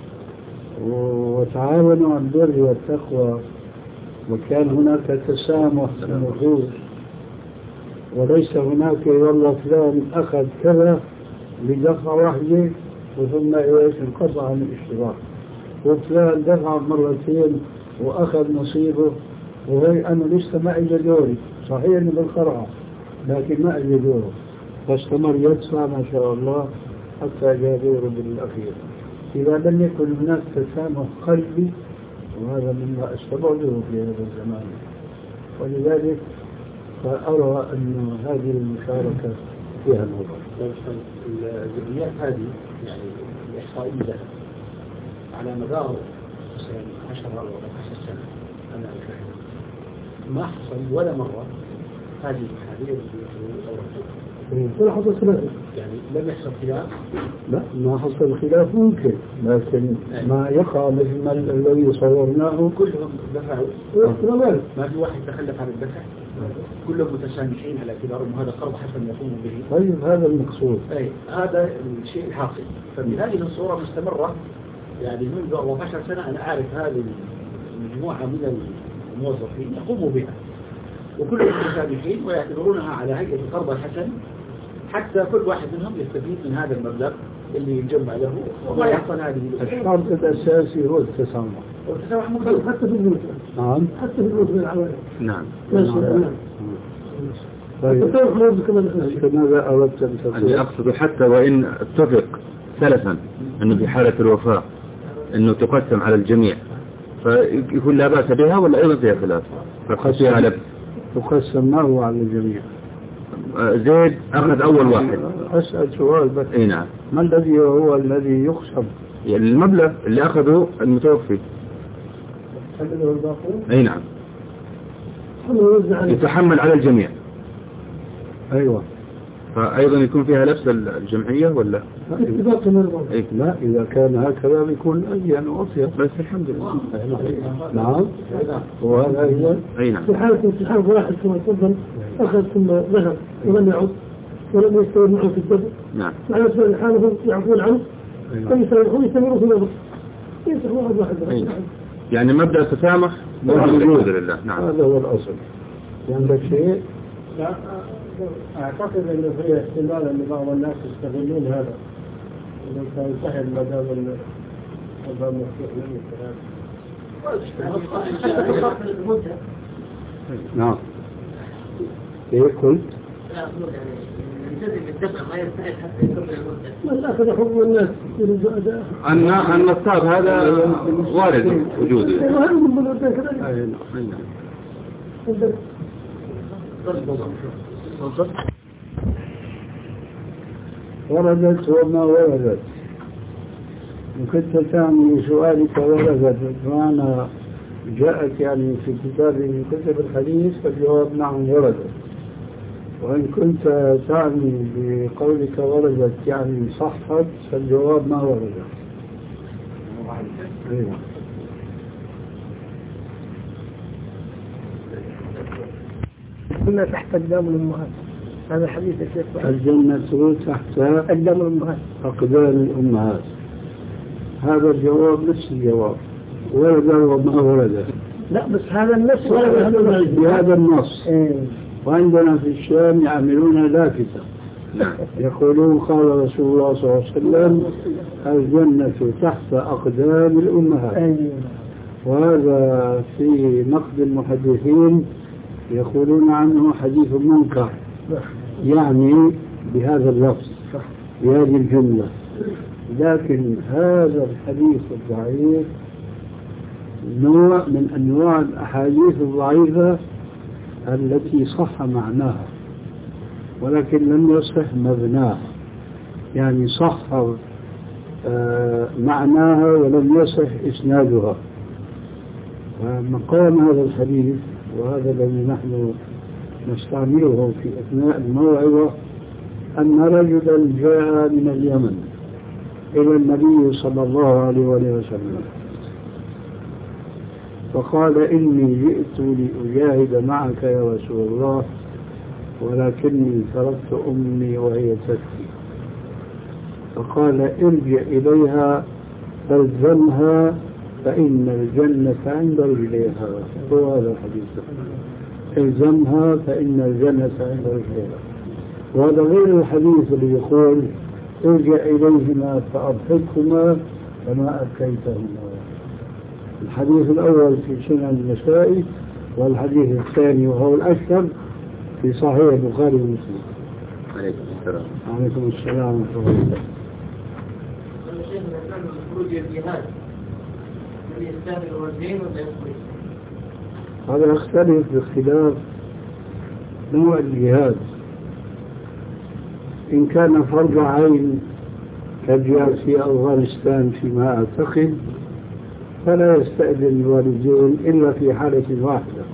Speaker 1: وتعاونوا على البر والتقوى، وكان هناك تسامح في النفوس، وليس هناك والله فلان أخذ كذا بدفعة واحدة وثم إيش انقطع عن الاشتراك، وفلان دفع مرتين وأخذ نصيبه، وهي أنا لسه ما إجا دوري، صحيح إنه بالقرعة لكن ما إجا دوره، فاستمر يدفع ما شاء الله حتى جاء دوره بالأخير. إذا لم يكن هناك تسامح قلبي، وهذا مما أستبعده في هذا الزمان، ولذلك فأرى أن هذه المشاركة فيها نظر.
Speaker 3: الجمعيات هذه يعني الإحصائية على مدار عشر أو عشر سنة أنا أشاهد ما حصل ولا مرة هذه المحاذير ولا حصل خلاف، يعني لم يحصل خلاف.
Speaker 1: لا، ما حصل خلاف ممكن، لكن ما يقع مثل ما الذي صورناه
Speaker 3: كلهم دفعوا، ما في واحد تخلف عن الدفع، كلهم متسامحين على اعتبار أن هذا قرض حسن يقوم به.
Speaker 1: طيب هذا المقصود.
Speaker 3: أي هذا الشيء الحاصل. فبهذه الصورة مستمرة يعني منذ أربعة عشر سنة أنا أعرف هذه المجموعة من الموظفين يقوموا بها، وكلهم متسامحين ويعتبرونها على هيئة القرض الحسن، حتى كل واحد منهم يستفيد من هذا المبلغ اللي يجمع له وما يحصل هذه.
Speaker 1: الشرط الأساسي هو التسامح.
Speaker 3: والتسامح مقدور حتى في البيوت.
Speaker 1: نعم.
Speaker 3: حتى في البيوت من العوائل.
Speaker 2: نعم.
Speaker 3: نعم.
Speaker 1: طيب أنت ماذا أردت أن تقول؟
Speaker 2: أني أقصد حتى وإن اتفق سلفا أنه في حالة الوفاة أنه تقسم على الجميع فيكون لا بأس بها ولا أيضا فيها خلاف؟
Speaker 1: تقسم ما هو على الجميع؟
Speaker 2: زيد أخذ أول واحد.
Speaker 1: أسأل سؤال بس.
Speaker 2: أي نعم.
Speaker 1: ما الذي هو الذي يقسم؟
Speaker 2: يعني المبلغ اللي أخذه المتوفي. أي نعم. يتحمل على الجميع.
Speaker 1: أيوة.
Speaker 2: فأيضا يكون فيها لبس الجمعية ولا؟
Speaker 1: إيه؟ لا إذا كان هكذا بيكون أجيان وأطيب.
Speaker 2: بس الحمد لله.
Speaker 1: نعم. وهذا أيضا.
Speaker 2: أي نعم.
Speaker 4: في حالة امتحان واحد كما تفضل أخذ ثم ذهب ولم يعد ولم يستمر معه في الدفع.
Speaker 2: نعم.
Speaker 4: مع نفسه حاله يعفون عنه. فيسامحون يستمروا في الدفع. ينسخ واحد واحد.
Speaker 2: يعني مبدأ التسامح موجود الحمد لله. نعم.
Speaker 1: هذا هو الأصل. عندك شيء؟
Speaker 4: لا أعتقد أنه في احتمال أن بعض الناس يستغلون هذا إنه كان سهل ما دام الباب مفتوح لهم الكلام.
Speaker 1: نعم. إيه قلت؟
Speaker 5: لا أقول يعني يلتزم بالدفع ما يستحق حتى يكمل المدة.
Speaker 4: من أخذ حكم الناس يريد أداء.
Speaker 2: أن النصاب هذا وارد وجوده.
Speaker 4: هذا من بلدنا كذلك.
Speaker 2: أي نعم.
Speaker 1: وردت وما وردت وكنت تعني سؤالك وردت بمعنى جاءت يعني في كتاب من كتب الحديث فالجواب نعم وردت وإن كنت تعني بقولك وردت يعني صحت فالجواب ما وردت. أيوة.
Speaker 4: كنا تحت أقدام الأمهات. هذا حديث الشيخ.
Speaker 1: الجنة تحت
Speaker 4: أقدام الأمهات.
Speaker 1: أقدام الأمهات. هذا الجواب نفس الجواب ورد وما ورد.
Speaker 4: لا بس هذا النص ورد
Speaker 1: بهذا النص.
Speaker 4: إيه.
Speaker 1: وعندنا في الشام يعملون لافتة.
Speaker 2: نعم.
Speaker 1: يقولون قال رسول الله صلى الله عليه وسلم الجنة تحت أقدام الأمهات.
Speaker 4: أيوة.
Speaker 1: وهذا في نقد المحدثين يقولون عنه حديث منكر يعني بهذا اللفظ بهذه الجملة. لكن هذا الحديث الضعيف نوع من أنواع الأحاديث الضعيفة التي صح معناها ولكن لم يصح مبناها يعني صح آه معناها ولم يصح إسنادها. ومقام هذا الحديث وهذا الذي نحن نستعمله في أثناء الموعظة أن رجلا جاء من اليمن إلى النبي صلى الله عليه وسلم فقال إني جئت لأجاهد معك يا رسول الله ولكني تركت أمي وهي تبكي فقال ارجع إليها فالزمها فإن الجنة عند رجليها. هو هذا الحديث الزمها فإن الجنة عند رجليها. وهذا غير الحديث اللي يقول ارجع إليهما فأضحكهما فما أبكيتهما. الحديث الأول في سنن النسائي والحديث الثاني وهو الأشهر في صحيح البخاري ومسلم.
Speaker 2: عليكم السلام.
Speaker 1: عليكم السلام ورحمة الله وبركاته.
Speaker 5: الشيخ الإسلام خروج الجهاد هل يستاهل الوجهين ولا يخرج؟
Speaker 1: هذا يختلف باختلاف نوع الجهاد. إن كان فرض عين كالجهاد في أفغانستان فيما أعتقد فلا يستأذن الوالدين إلا في حالة واحدة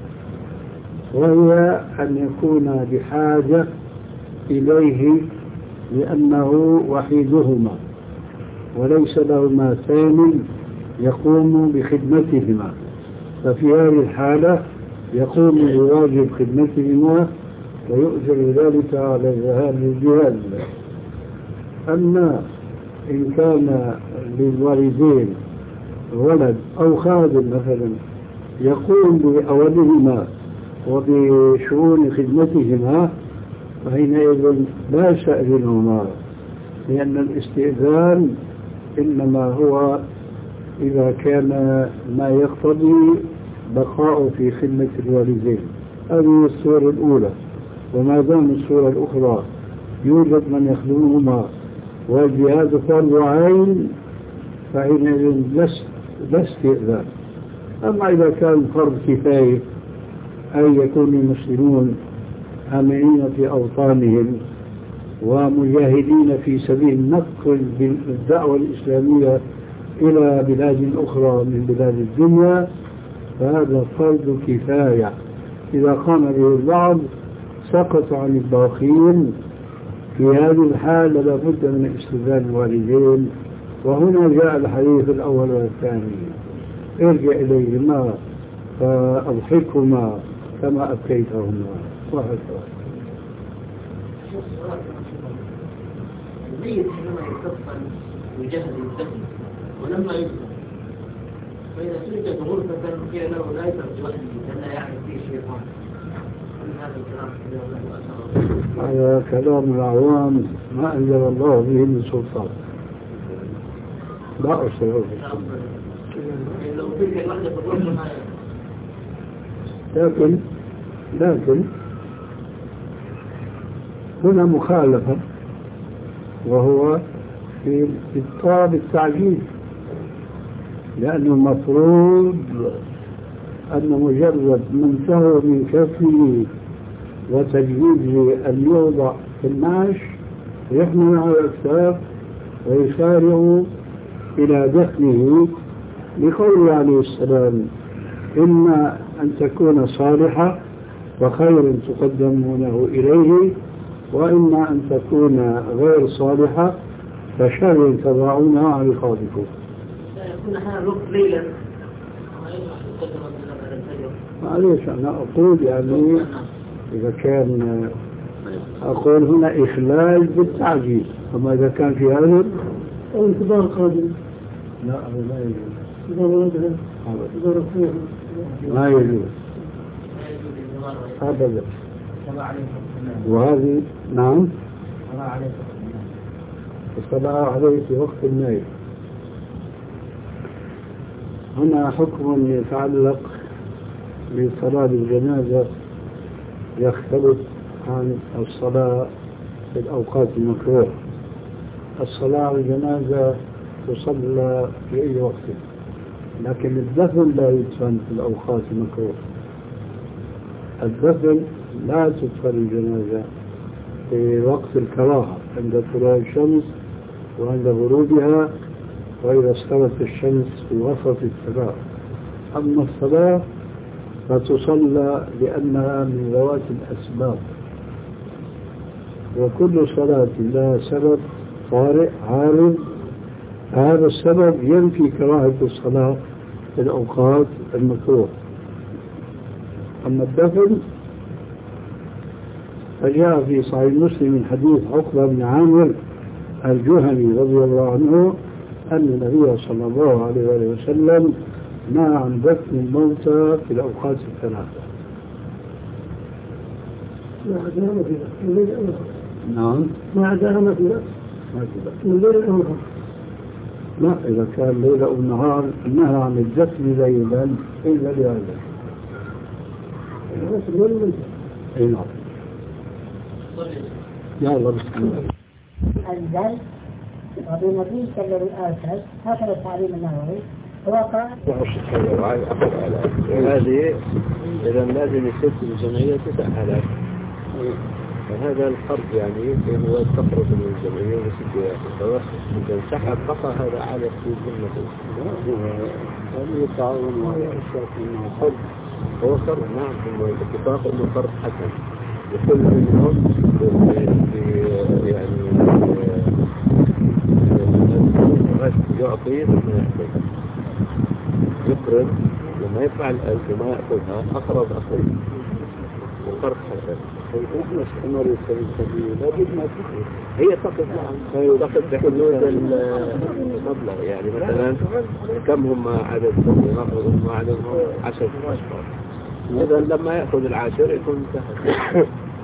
Speaker 1: وهي أن يكون بحاجة إليه لأنه وحيدهما وليس لهما ثاني يقوم بخدمتهما ففي هذه الحالة يقوم بواجب خدمتهما ويؤجر ذلك على الذهاب للجهاد. أما إن كان للوالدين ولد أو خادم مثلا يقوم بأولهما وبشؤون خدمتهما فحينئذ لا يستأذنهما لأن الاستئذان إنما هو إذا كان ما يقتضي بقاء في خدمة الوالدين. هذه الصورة الأولى. وما دام الصورة الأخرى يوجد من يخدمهما والجهاد فرض عين فحينئذ لا استئذان. أما إذا كان فرض كفاية أي يكون المسلمون آمنين في أوطانهم ومجاهدين في سبيل نقل الدعوة الإسلامية إلى بلاد أخرى من بلاد الدنيا فهذا فرض كفاية، إذا قام به البعض سقط عن الباقين. في هذه الحالة لابد من استئذان الوالدين، وهنا جاء الحديث الأول والثاني: ارجع إليهما فأضحكهما كما أبكيتهما. وهكذا.
Speaker 5: الميت حينما يكفن ويجهز الدفن ولما يدفن فإذا سجد غرفة قيل له لا يترك وحده لأنه يعرف فيه شيطان. هذا الكلام
Speaker 1: هذا كلام العوام ما أنزل الله به من سلطان. لا أصدر لكن لكن هنا مخالفة، وهو في إبطال التعجيز، لأنه المفروض أن مجرد من سهو من كفه وتجهيزه أن يوضع في النعش يحمل على الأكتاف ويسارع إلى دفنه، لقوله عليه السلام: إما أن تكون صالحة وخير تقدمونه إليه، وإما أن تكون غير صالحة فشر تضعونها عن رقابكم.
Speaker 5: يكون هذا الوقت ليلا
Speaker 1: معليش أنا أقول يعني إذا كان أقول هنا إخلال بالتعجيل، أما إذا كان في هذا
Speaker 4: انتظار قادم
Speaker 1: لا لا يجوز، ما يجوز أبدا. وهذه نعم الصلاة عليه في وقت النوم. هنا حكم يتعلق بصلاة الجنازة يختلف عن الصلاة في الأوقات المكروهة. الصلاة على الجنازة تصلى في أي وقت، لكن الدفن لا يدفن في الأوقات المكروهة. الدفن لا تدفن الجنازة في وقت الكراهة عند طلوع الشمس وعند غروبها وإذا استوت الشمس في وسط السماء. أما الصلاة فتصلى لأنها من ذوات الأسباب، وكل صلاة لها سبب طارئ عارض، هذا السبب ينفي كراهة الصلاة في الأوقات المكروهة. أما الدفن فجاء في صحيح مسلم من حديث عقبة بن عامر الجهني رضي الله عنه أن النبي صلى الله عليه وسلم نهى عن دفن الموتى في الأوقات الثلاثة. نعم
Speaker 4: ما عداها ما فيها من الليل أو النهار.
Speaker 1: لا، إذا كان ليلة أو نهار نهى عن الدفن ليلا إلا لهذا. أي نعم. يا الله بسم الله.
Speaker 6: أنزل وبنبي كلم الآسف هكذا التعليم النووي وقع.
Speaker 7: هذه إذا لازم يصير في الجمعية تسع آلاف، فهذا الفرق يعني هو تخرج من الجمعية وستة آلاف، إذا سحب بقى هذا على في ذمته. هذا التعاون والإشراك إنه فرض، هو فرض نعم، ثم الاتفاق إنه فرض حسن لكل منهم يعني يعطي ما يحتاج، يقرض لما يدفع الألف وما يأخذها أقرض أخيه وفرق حسن. فإحنا استمر السبيل لابد ما تخرج هي تقف معهم تقف بحدود المبلغ، يعني مثلا كم هم عددهم ونقض هم عددهم عشرة أشخاص، إذا لما يأخذ العاشر يكون انتهى.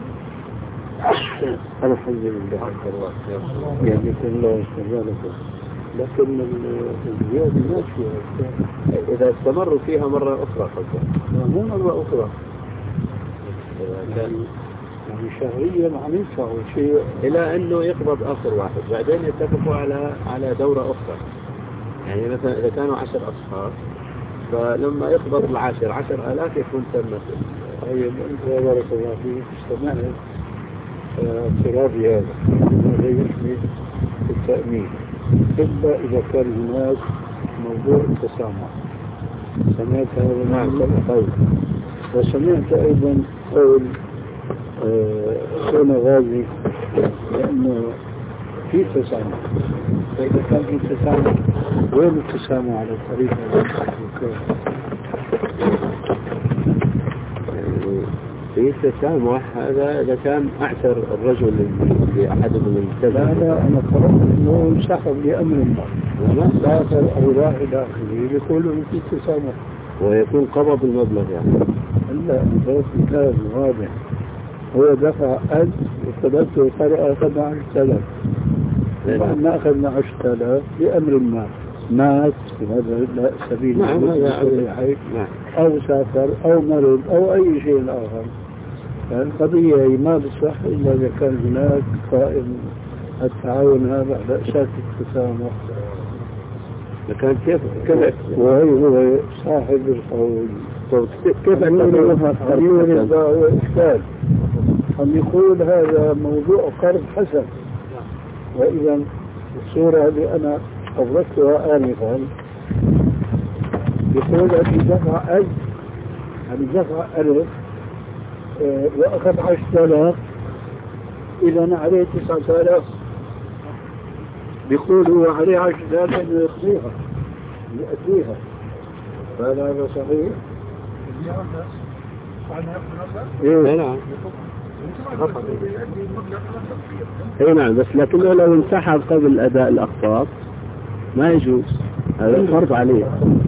Speaker 1: أنا حي من بحق الله يعني كل الله يستجالكم، لكن الزيادة ماشية
Speaker 7: إذا استمروا فيها مرة أخرى خلصا
Speaker 1: مو مرة أخرى يعني شهريا عم يدفعوا شيء
Speaker 7: إلى أنه يقبض آخر واحد، بعدين يتفقوا على على دورة أخرى. يعني مثلا إذا كانوا عشر أشخاص فلما يقبض العاشر عشر آلاف يكون تم.
Speaker 1: طيب أنت بارك الله فيك استمعت اعتراضي هذا هذا يشمل التأمين إلا إذا كان هناك موضوع التسامح. سمعت هذا المعنى؟ طيب. وسمعت أيضا قول أخونا غازي لأنه في تسامح، فإذا كان في تسامح وين التسامح على الطريقة
Speaker 7: في تسامح؟ هذا إذا كان أعثر الرجل لأحد من الكذا.
Speaker 1: لا لا أنا قرأت أنه انسحب لأمر ما سافر أو راح إلى آخره يقولوا في تسامح
Speaker 7: ويكون قبض المبلغ يعني.
Speaker 1: لا بس مثال واضح، هو دفع ألف وطلبته قرأ أخذنا عشرة آلاف، وأنا أخذنا عشرة آلاف لأمر ما مات هذا لا سبيل
Speaker 7: نعم
Speaker 1: نعم. أو سافر أو مرض أو أي شيء آخر. القضية هي ما بصح إلا إذا كان هناك قائم التعاون هذا على أساس التسامح.
Speaker 7: لكن كيف كيف
Speaker 1: وهي هو صاحب القول
Speaker 7: كيف
Speaker 1: يورد هو إشكال أن يقول هذا موضوع قرض حسن، وإذا الصورة اللي أنا أوردتها آنفا يقول أن دفع ألف أن دفع ألف اه وأخذ عشرة آلاف إذا عليه تسعة آلاف، بيقول هو عليه عشرة آلاف أنه يقضيها يأتيها، فهل هذا صحيح؟
Speaker 7: إيه نعم. اي نعم، بس لكنه لو انسحب قبل اداء الاقساط ما يجوز، هذا فرض عليه.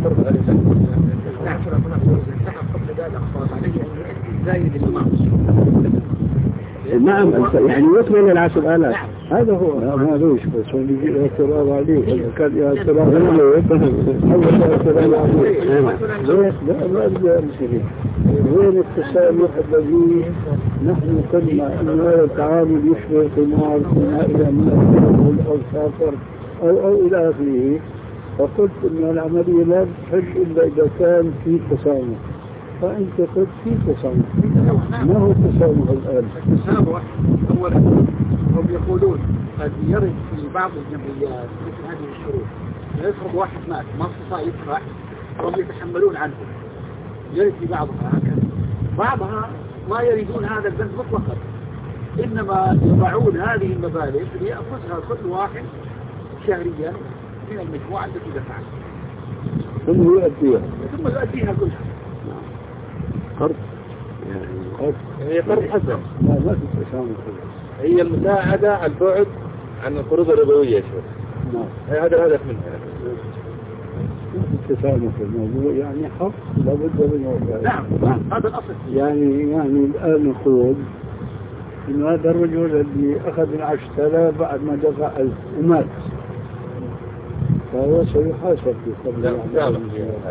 Speaker 7: نعم يعني يكمل العشر آلاف. هذا هو
Speaker 1: ما لوش بس اللي يجي اعتراض عليه كان اعتراض عليه أول اعتراض عليه لا لا لا أمثلة وين التسامح الذي نحن كنا أن هذا التعامل يشبه قمار كنا إلى ما أو سافر أو أو إلى آخره، فقلت أن العملية لا تحج إلا إذا كان في تسامح، فأنت قلت في تسامح. ما هو التسامح الآن؟
Speaker 3: التسامح أولا هم يقولون قد يرد في بعض الجمعيات مثل هذه الشروط، يفرض واحد مات ما استطاع يدفع هم يتحملون عنه، يرد في بعضها هكذا، بعضها ما يريدون هذا البند مطلقا، إنما يضعون هذه المبالغ ليأخذها كل واحد شهريا من المجموعة التي دفعت
Speaker 1: ثم يؤديها
Speaker 3: ثم يؤديها كلها.
Speaker 7: قرض
Speaker 2: يعني قرض هي قرض حسن.
Speaker 1: لا ما في تسامح،
Speaker 2: هي المساعدة على البعد عن القروض الربوية شوي.
Speaker 1: نعم
Speaker 2: هذا الهدف منها.
Speaker 1: التسامح في الموضوع يعني حق لابد منه.
Speaker 3: نعم هذا الأصل.
Speaker 1: يعني يعني الآن نقول إن هذا الرجل اللي أخذ العشرة آلاف بعد ما دفع ألف ومات، فهو سيحاسب في قبل
Speaker 2: لا لا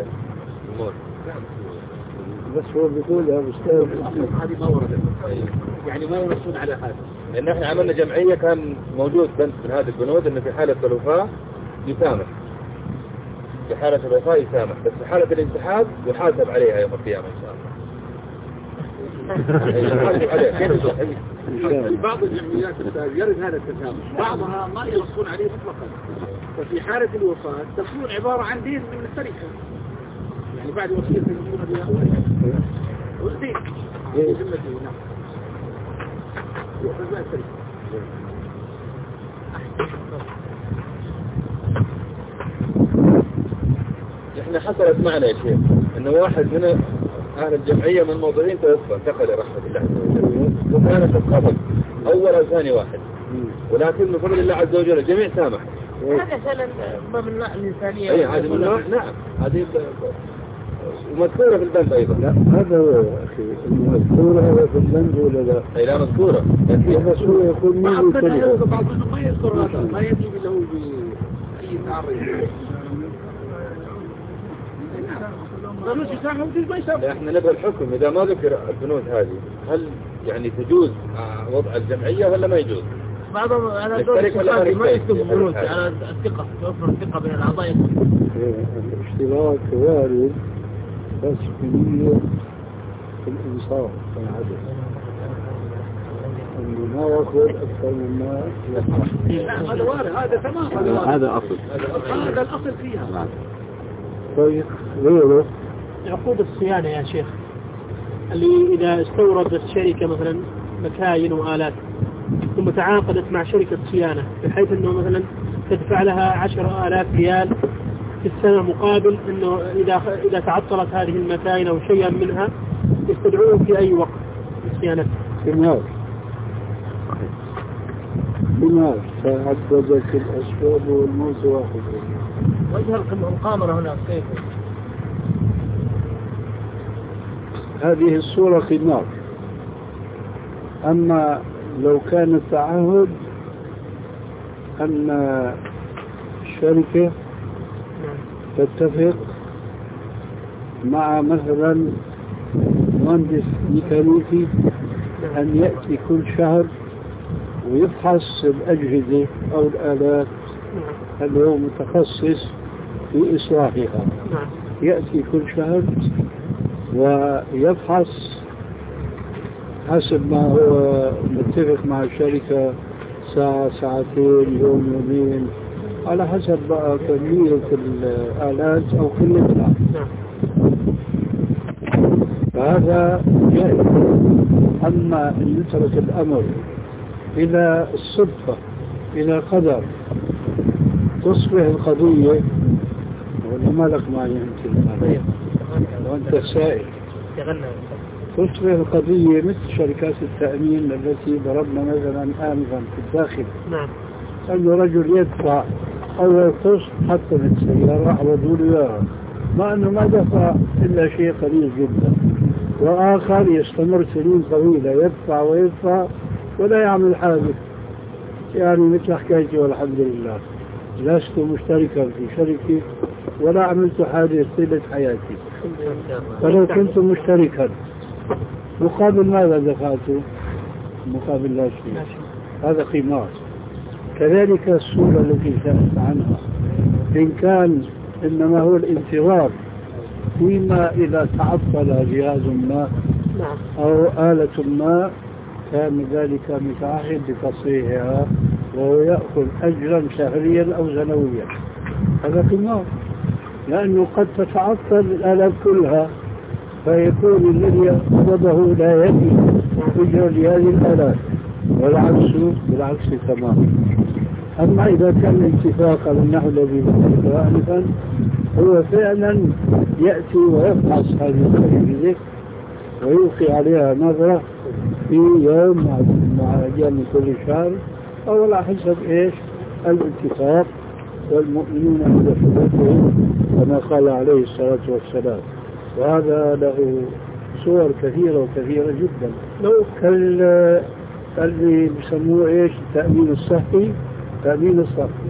Speaker 1: بس هو بيقول يا أستاذ
Speaker 3: هذه ما وردت، يعني ما ينصون على هذا،
Speaker 2: لأن احنا عملنا جمعية كان موجود بند من هذه البنود إنه في حالة الوفاة يسامح، في حالة الوفاة يسامح، بس في حالة الانسحاب يحاسب عليها يوم القيامة إن شاء الله. يحاسب عليها.
Speaker 3: في بعض الجمعيات يرد هذا التسامح، بعضها ما ينصون عليه مطلقا، ففي حالة الوفاة تكون عبارة عن دين من التركة، يعني بعد وصية يكون بها والدين ذمته. نعم يأخذ بها التركة.
Speaker 2: احنا حصلت معنا يا شيخ انه واحد من اهل الجمعية من الموضوعين توفى انتقل رحمة الله عز وجل، وكانت القبض اول او ثاني واحد، ولكن بفضل الله عز وجل الجميع سامح.
Speaker 5: هذا فعلا باب النوع الإنسانية.
Speaker 2: اي هذه من نوع نعم هذه ومذكورة في البند ايضا.
Speaker 1: لا هذا هو يا اخي المذكورة في البند ولا لا؟
Speaker 2: اي لا مذكورة،
Speaker 1: لكن الرسول يقول مين
Speaker 3: يقول بعض منهم ما يذكر هذا، ما يجي له بأي تعريف. قانون التسامح ما يسامح.
Speaker 2: احنا نبغى الحكم إذا ما ذكر البنود هذه، هل يعني تجوز وضع الجمعية ولا ما يجوز؟
Speaker 5: بعضهم على دور الشخص ما يكتب بنود على الثقة، توفر الثقة بين الأعضاء.
Speaker 1: الاشتراك وارد بس بنية الإنصاف والعدل، أنه ما يأخذ أكثر مما يفعل.
Speaker 3: هذا وارد، هذا تمام،
Speaker 7: هذا أصل،
Speaker 3: هذا الأصل فيها.
Speaker 1: طيب غيره
Speaker 8: عقود الصيانة يا شيخ، اللي إذا استوردت الشركة مثلا مكاين وآلات ثم تعاقدت مع شركة صيانة بحيث أنه مثلا تدفع لها عشر آلاف ريال في السنة مقابل أنه إذا إذا تعطلت هذه المكاين أو شيئا منها يستدعوه في أي وقت لصيانتها.
Speaker 1: بمار بمار تعددت الأسباب والموت واحد.
Speaker 5: وجه المقامرة هنا كيف؟
Speaker 1: هذه الصورة خمار. أما لو كان التعهد أن الشركة تتفق مع مثلا مهندس ميكانيكي أن يأتي كل شهر ويفحص الأجهزة أو الآلات اللي هو متخصص في إصلاحها، يأتي كل شهر ويفحص حسب ما هو متفق مع الشركة، ساعة ساعتين يوم يومين على حسب بقى كمية الآلات أو قلتها. فهذا جائز. أما أن يترك الأمر إلى الصدفة إلى قدر تصبح القضية، ولا مالك معي أنت وأنت السائل، تصبح القضية مثل شركات التأمين التي ضربنا مثلا آنفا في الداخل،
Speaker 8: نعم،
Speaker 1: أن رجل يدفع أول قسط حتى من السيارة عوضوا له إياها، مع أنه ما دفع إلا شيء قليل جدا، وآخر يستمر سنين طويلة يدفع ويدفع ولا يعمل حاجة. يعني مثل حكايتي والحمد لله لست مشتركا في شركة ولا عملت حاجة طيلة حياتي، فلو كنت مشتركا مقابل ماذا دفعته؟ مقابل لا شيء. هذا قمار. كذلك الصورة التي سألت عنها إن كان إنما هو الانتظار فيما إذا تعطل جهاز ما أو آلة ما كان ذلك متعهد بتصحيحها وهو يأخذ أجرا شهريا أو سنويا، هذا قمار، لأنه قد تتعطل الآلات كلها فيكون الذي قبضه لا يدي أجر لهذه الآلات، والعكس بالعكس تماما. أما إذا كان الاتفاق على النحو الذي ذكرته آنفا هو فعلا يأتي ويفحص هذه الأجهزة ويلقي عليها نظرة في يوم مع أيام كل شهر أو على حسب إيش الاتفاق، والمؤمنون عند شروطهم كما قال عليه الصلاة والسلام. وهذا له صور كثيرة وكثيرة جدا، لو اللي بيسموه إيش التأمين الصحي، التأمين الصحي.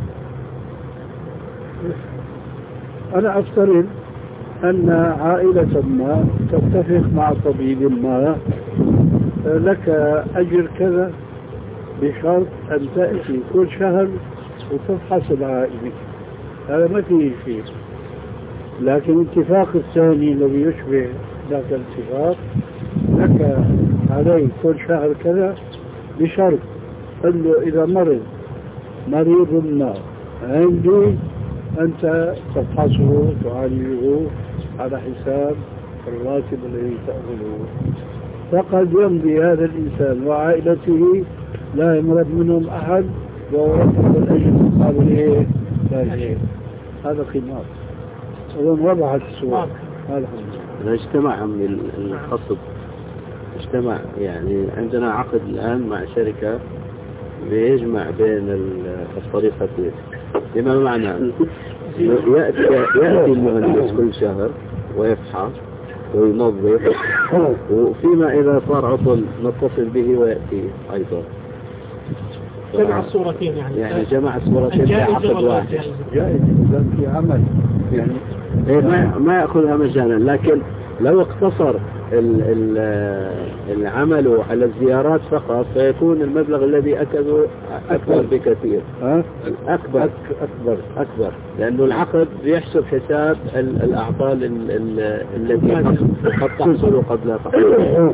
Speaker 1: أنا أفترض أن عائلة ما تتفق مع طبيب ما لك أجر كذا بشرط أن تأتي كل شهر وتفحص العائلة، هذا ما فيه شيء. لكن الاتفاق الثاني الذي يشبه ذاك الاتفاق لك عليه كل شهر كذا بشرط أنه إذا مرض مريض ما عندي أنت تفحصه تعالجه على حساب الراتب الذي تأخذه. فقد يمضي هذا الإنسان وعائلته لا يمرض منهم أحد ويرتب الأجر مقابل إيه؟ لا شيء. هذا قمار. أظن وضعت الصور.
Speaker 7: هذا اجتمع من الخصب، اجتمع يعني عندنا عقد الآن مع شركة بيجمع بين الطريقتين، بما معنى يأتي, يأتي المهندس كل شهر ويفحص وينظف، وفيما إذا صار عطل نتصل به ويأتي أيضا.
Speaker 8: جمع الصورتين يعني
Speaker 7: يعني جمع الصورتين في عقد واحد
Speaker 1: جائز. إذا في عمل يعني
Speaker 7: إيه ما ما يأخذها مجانا، لكن لو اقتصر ال ال العمل على الزيارات فقط فيكون المبلغ الذي أكله أكبر بكثير. أكبر أكبر أكبر لأنه العقد يحسب حساب الأعطال التي قد تحصل وقد لا تحصل.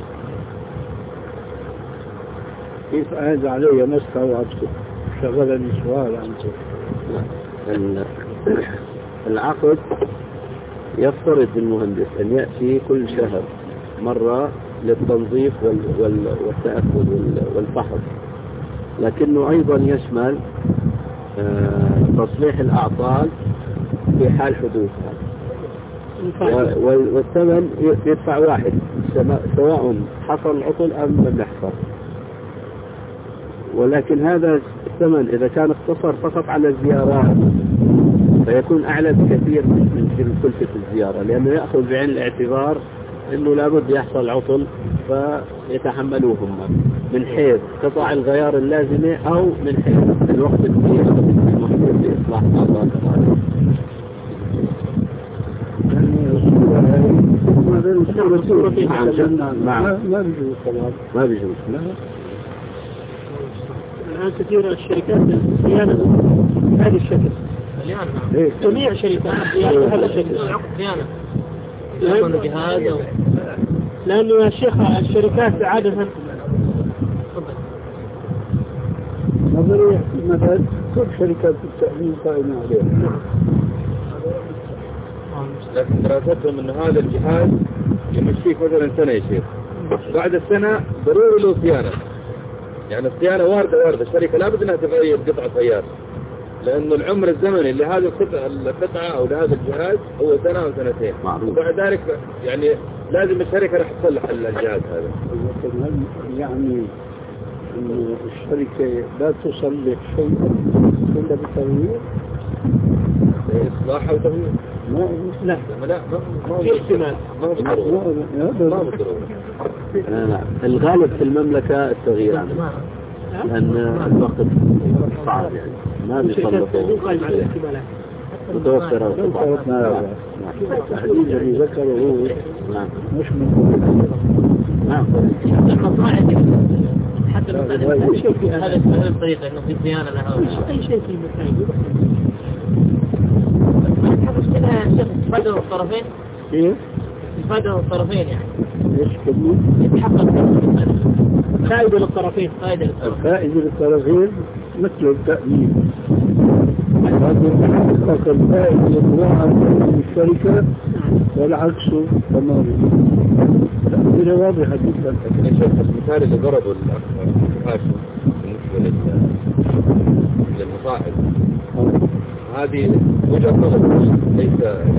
Speaker 1: كيف أعد علي مسخة وعبسه شغلني سؤال عنه.
Speaker 7: العقد يفترض المهندس أن يأتي كل شهر مرة للتنظيف والتأكد والفحص، لكنه أيضا يشمل تصليح الأعطال في حال حدوثها، والثمن يدفع واحد سواء حصل العطل أم لم يحصل. ولكن هذا الثمن إذا كان اقتصر فقط على الزيارات فيكون أعلى بكثير من كلفة الزيارة، لأنه يأخذ بعين الاعتبار أنه لابد يحصل عطل فيتحملوهم من حيث قطع الغيار اللازمة أو من حيث الوقت الكبير المحدود لإصلاح الأعطال. ما بيجوز ما بيجوز
Speaker 8: الآن كثير الشركات الصيانة بهذا الشكل، جميع شركات الصيانة بهذا الشكل،
Speaker 5: صيانة يكون جهاز أو
Speaker 8: لأنه يا شيخ الشركات عادة
Speaker 1: نظرية مثلا كل شركات التأمين قائمة عليها،
Speaker 2: لكن دراستهم أن هذا الجهاز يمشيك مثلا سنة يصير، بعد السنة ضروري له صيانة، يعني الصيانة واردة واردة، الشركة لابد أنها تغير قطعة سيارة، لأنه العمر الزمني لهذه القطعة القطعة أو لهذا الجهاز هو سنة أو سنتين، وبعد ذلك يعني لازم الشركة راح تصلح الجهاز هذا.
Speaker 1: لكن هل يعني إنه الشركة لا تصلح شيئا إلا بتغيير؟
Speaker 2: إصلاح أو تغيير؟
Speaker 1: ما
Speaker 8: لا
Speaker 2: لا ما هو
Speaker 8: احتمال
Speaker 2: ما هو بالضرورة ما هو بالضرورة.
Speaker 7: الغالب في المملكة التغيير عنه، لأن الوقت صعب يعني ما بيصلحوا متوفرة وطبعا
Speaker 1: التحديد الذي ذكره هو
Speaker 7: نعم
Speaker 1: مش من
Speaker 7: نعم
Speaker 5: حتى لو هذا الطريقة إنه في صيانة لها
Speaker 8: أي شيء في المكان
Speaker 5: مشكلة يا شيخ استفادة الطرفين
Speaker 1: إيه؟
Speaker 5: استفادة الطرفين يعني
Speaker 1: إيش كلمة؟
Speaker 5: يتحقق
Speaker 8: فائدة للطرفين
Speaker 5: فائدة للطرفين
Speaker 1: الفائدة للطرفين مثل التأمين، يتحقق الفائدة من الشركة والعكس تماما. الأمثلة واضحة جدا.
Speaker 2: لكن يا شيخ المثال اللي ضربه الأخ هاشم بالنسبة للمصاعد هذه وجهة نظر ليس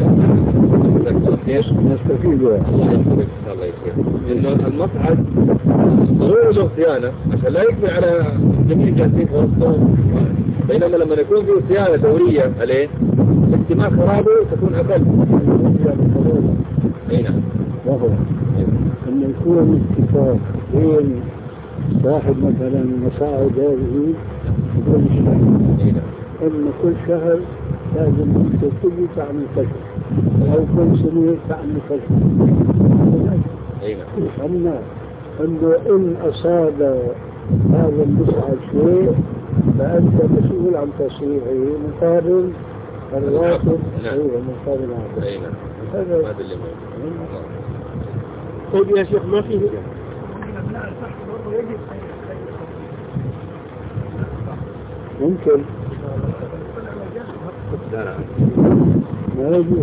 Speaker 1: نستفيد
Speaker 2: الله يسلمك إن شاء الله يسير، إنه المصعد ضروري له صيانة عشان لا يكفي على جميع جالسين في وسطهم، بينما لما يكون فيه صيانة دورية عليه احتمال خرابه تكون أقل. أي نعم.
Speaker 1: وهو أن يكون اتفاق بين صاحب مثلا المصاعد هذه وكل شهر، أن كل شهر لازم تبتدي تعمل كشف أو كل سنة تعمل كشف. أما أنه إن أصاب هذا المصعد شيء فأنت مسؤول عن تصليحه مقابل الراتب. أيوة مقابل الراتب. هذا
Speaker 2: اللي
Speaker 8: طيب يا شيخ ما فيه
Speaker 1: ممكن
Speaker 2: لا لا
Speaker 1: ما يجوز.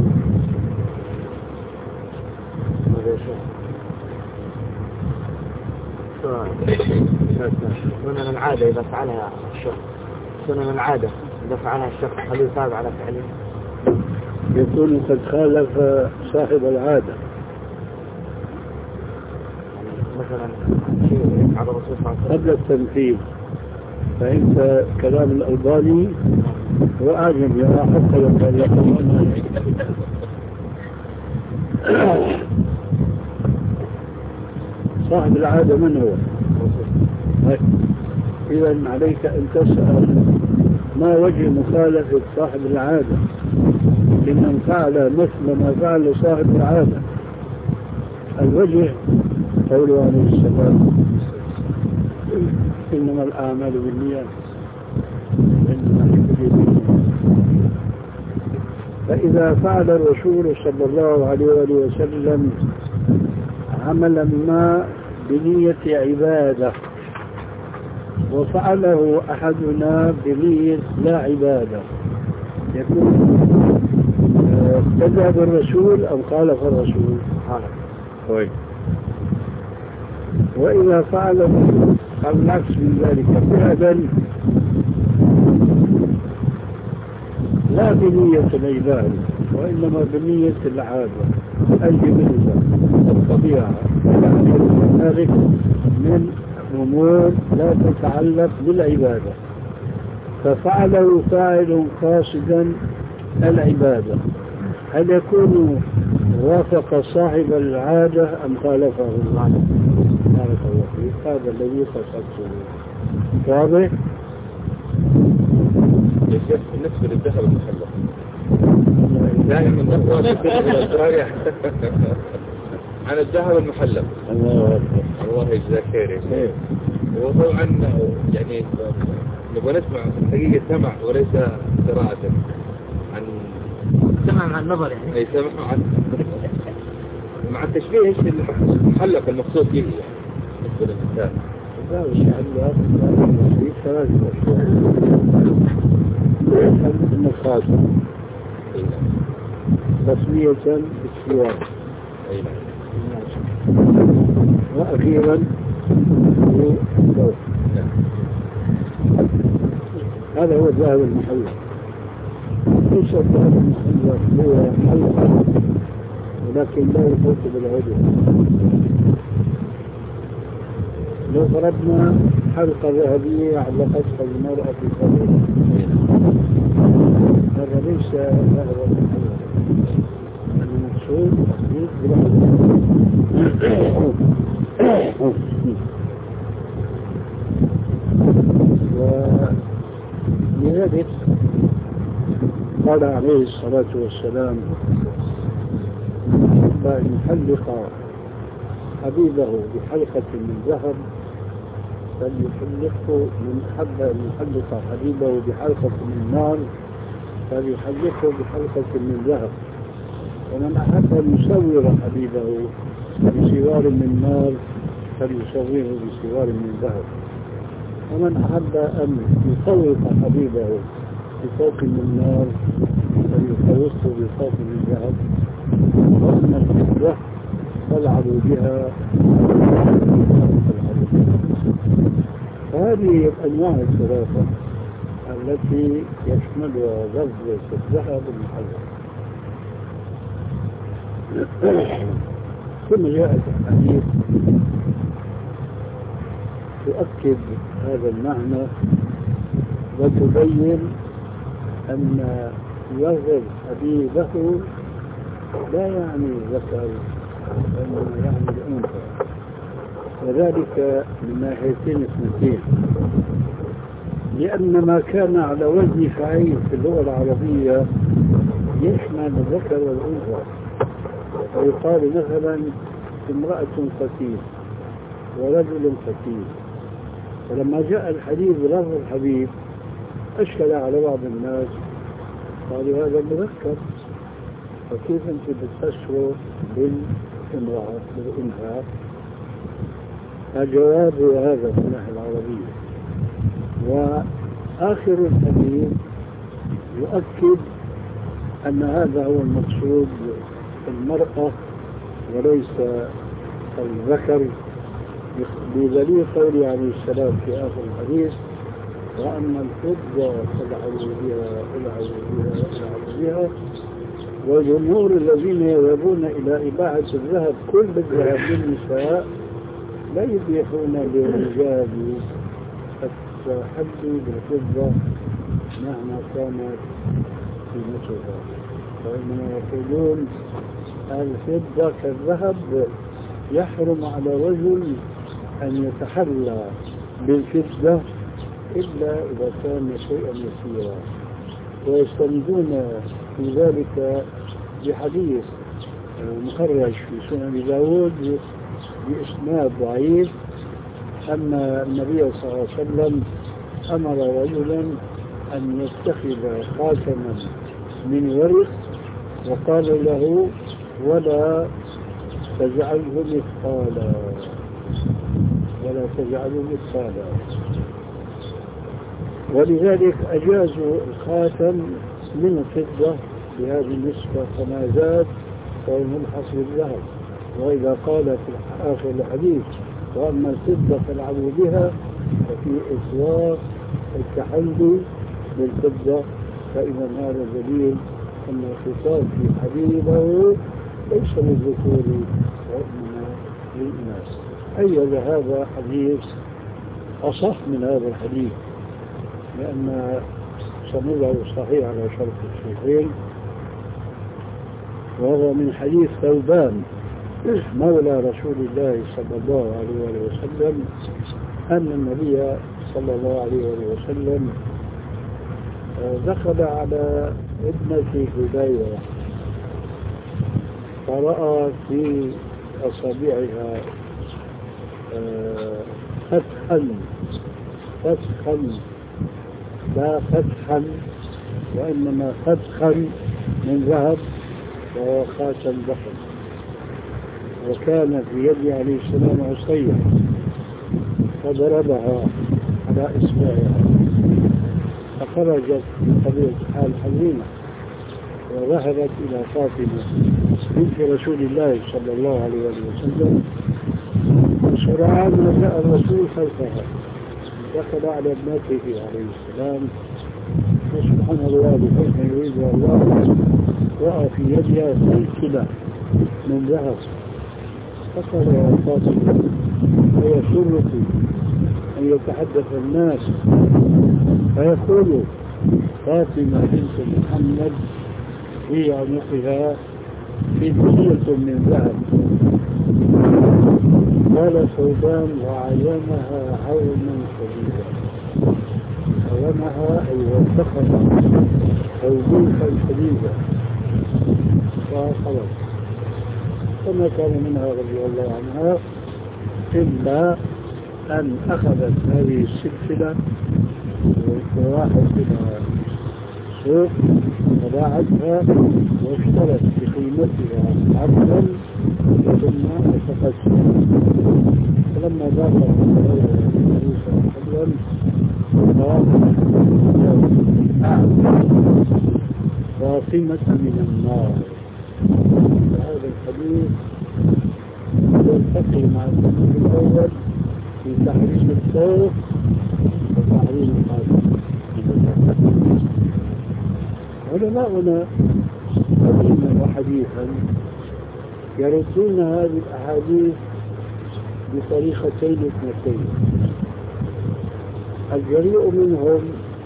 Speaker 3: سنن العادة إذا فعلها الشخص سنن العادة إذا فعلها الشخص هل يثاب على فعله؟
Speaker 1: يكون قد خالف صاحب العادة،
Speaker 3: مثلا شيء على الرسول صلى الله عليه وسلم
Speaker 1: قبل التنفيذ. فإنت كلام الألباني هو أعجب يرى حتى لو كان يقول صاحب العادة من هو؟ إذا عليك أن تسأل ما وجه مخالفة صاحب العادة، لمن فعل مثل ما فعل صاحب العادة. الوجه قوله عليه السلام إنما الأعمال بالنيات إنما لكل امرئ. فإذا فعل الرسول صلى الله عليه وآله وسلم عملا ما بنية عبادة وفعله أحدنا بنية لا عبادة يكون كذب الرسول أم خالف الرسول؟
Speaker 7: طيب.
Speaker 1: وإذا فعل العكس من ذلك فعلا لا بنية العبادة وإنما بنية العادة الجبلة الطبيعة ذلك من أمور لا تتعلق بالعبادة ففعله فاعل قاصدا العبادة هل يكون وافق صاحب العادة أم خالفه؟ بارك الله فيك. هذا الذي قصدته واضح؟
Speaker 2: بالنسبة للذهب المحلق دائما نقرأ عن الذهب المحلق.
Speaker 1: الله
Speaker 2: الله يجزاك خير. وطبعا يعني نبغى نسمع حقيقة سمع وليس قراءة عن
Speaker 5: سمع مع النظر يعني.
Speaker 2: أي سمع عن مع التشبيه ايش المحلق المقصود به بالنسبة للإنسان؟
Speaker 1: لا مش عندها في ثلاث أشياء المخاطر تسمية بالسواك وأخيرا بالضوء. هذا هو الذهب المحلق. ليس الذهب المحلق هو حلقة ولكن لا يفوت بالعدو. لو فرضنا حلقة ذهبية علقتها المرأة في قبرها هذا ليس ذهب المحلق. المقصود تخليط بالعدو. ولذلك قال عليه الصلاة والسلام فإن حلق حبيبه بحلقة من ذهب فليحلقه من حب أن يحلق حبيبه بحلقة من نار فليحلقه بحلقة من ذهب. ومن أحب أن يصور حبيبه بسوار من نار فليصوره بسوار من ذهب. ومن أحب أن يطوق حبيبه بفوق من نار فليطوقه بفوق من ذهب. ومن الفضة فالعبوا بها. فهذه الأنواع الثلاثة التي يشملها لفظ الذهب المحلق. ثم جاءت الحديث تؤكد هذا المعنى وتبين أن يغضب حبيبه لا يعني الذكر وإنما يعني الأنثى وذلك من ناحيتين اثنتين. لأن ما كان على وزن فعيل في اللغة العربية يشمل الذكر والأنثى. ويقال مثلا امرأة فتيل ورجل فتيل. ولما جاء الحديث بلفظ الحبيب أشكل على بعض الناس قالوا هذا مذكر فكيف أنت بتفسره بالامرأة بالأنثى؟ الجواب هو هذا في الناحية العربية. وآخر الحديث يؤكد أن هذا هو المقصود المرأة وليس الذكر بدليل قوله عليه السلام في آخر الحديث وأما الفضة فالعبوا بها فالعبوا بها فالعبوا بها. وجمهور الذين يذهبون إلى إباحة الذهب كل الذهب للنساء لا يبيحون للرجال التحدي بالفضة مهما كانت قيمتها وإنما يقولون الفضة كالذهب يحرم على رجل أن يتحلى بالفضة إلا إذا كان شيئا يسيرا. ويستندون في ذلك بحديث مخرج في سنن أبي داود بإسناد ضعيف أن النبي صلى الله عليه وسلم أمر رجلا أن يتخذ خاتما من ورق وقال له ولا تجعله مثقالا ولا تجعله مثقالا. ولذلك أجازوا الخاتم من الفضة بهذه النسبة فما زاد فهو ملحق بالذهب. وإذا قال في آخر الحديث وأما الفضة فالعبوا بها ففي إطلاق التحلي بالفضة، فإذا هذا دليل أن الخطاب في حديثه ليس للذكور وإنما للإناث. أيضا هذا حديث أصح من هذا الحديث لأن سنده صحيح على شرط الشيخين، وهذا من حديث ثوبان مولى رسول الله صلى الله عليه وسلم أن النبي صلى الله عليه وسلم دخل على ابنة هديرة فرأى في أصابعها فتحا فتحا لا فتحا وإنما فتحا من ذهب وهو خاتم ضخم، وكان في يد عليه السلام عصية فضربها على إصبعها فخرجت بطبيعة حال حزينة وذهبت إلى فاطمة بنت رسول الله صلى الله عليه وسلم. وسرعان ما جاء الرسول خلفها دخل على ابنته عليه السلام وسبحان الله بحيث يريد الله رأى في يدها سلسلة من ذهب فقال يا فاطمة ويسرك أن يتحدث الناس فيقول فاطمة بنت محمد في عنقها فدية من ذهب. قال ثوبان وعلمها عوما شديدا، علمها أي وثقها توبيخا شديدا فخلص. فما كان منها رضي الله عنها إلا أن أخذت هذه السلسلة وراحت إلى السوق وباعتها واشترت بقيمتها عبدا ثم أخذتها. فلما دخل النبي صلى الله عليه وسلم فاطمة من النار. هذا الحديث يلتقي مع الحديث الأول في تحريم الصوت وتحريم الحادث. علماؤنا قديما وحديثا يردون هذه الأحاديث بطريقتين اثنتين. الجريء منهم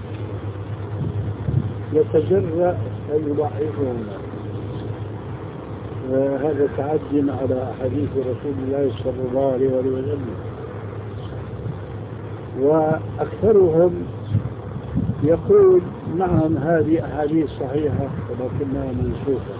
Speaker 1: يتجرأ أن يضعفهما، وهذا تعد على أحاديث رسول الله صلى الله عليه وسلم. وأكثرهم يقول نعم هذه أحاديث صحيحة ولكنها منسوخة.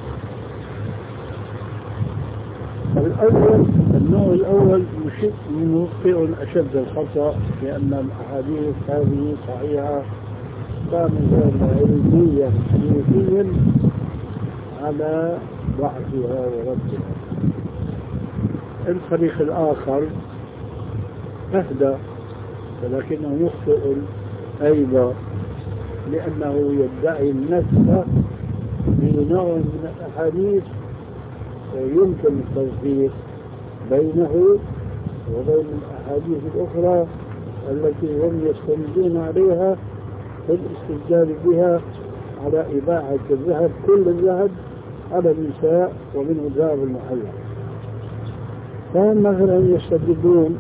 Speaker 1: الأول النوع الأول مخطئ أشد الخطأ، لأن الأحاديث هذه صحيحة كانت علمية حديثيا على ضعفها وربها. الفريق الآخر أهدى ولكنه مخطئ أيضا، لأنه يدعي النسخ بنوع من الأحاديث يمكن التوفيق بينه وبين الأحاديث الأخرى التي هم يستندون عليها في الاستدلال بها على إباحة الذهب، كل الذهب على النساء ومنه الذهب المحلى. فهم مثلا يستدلون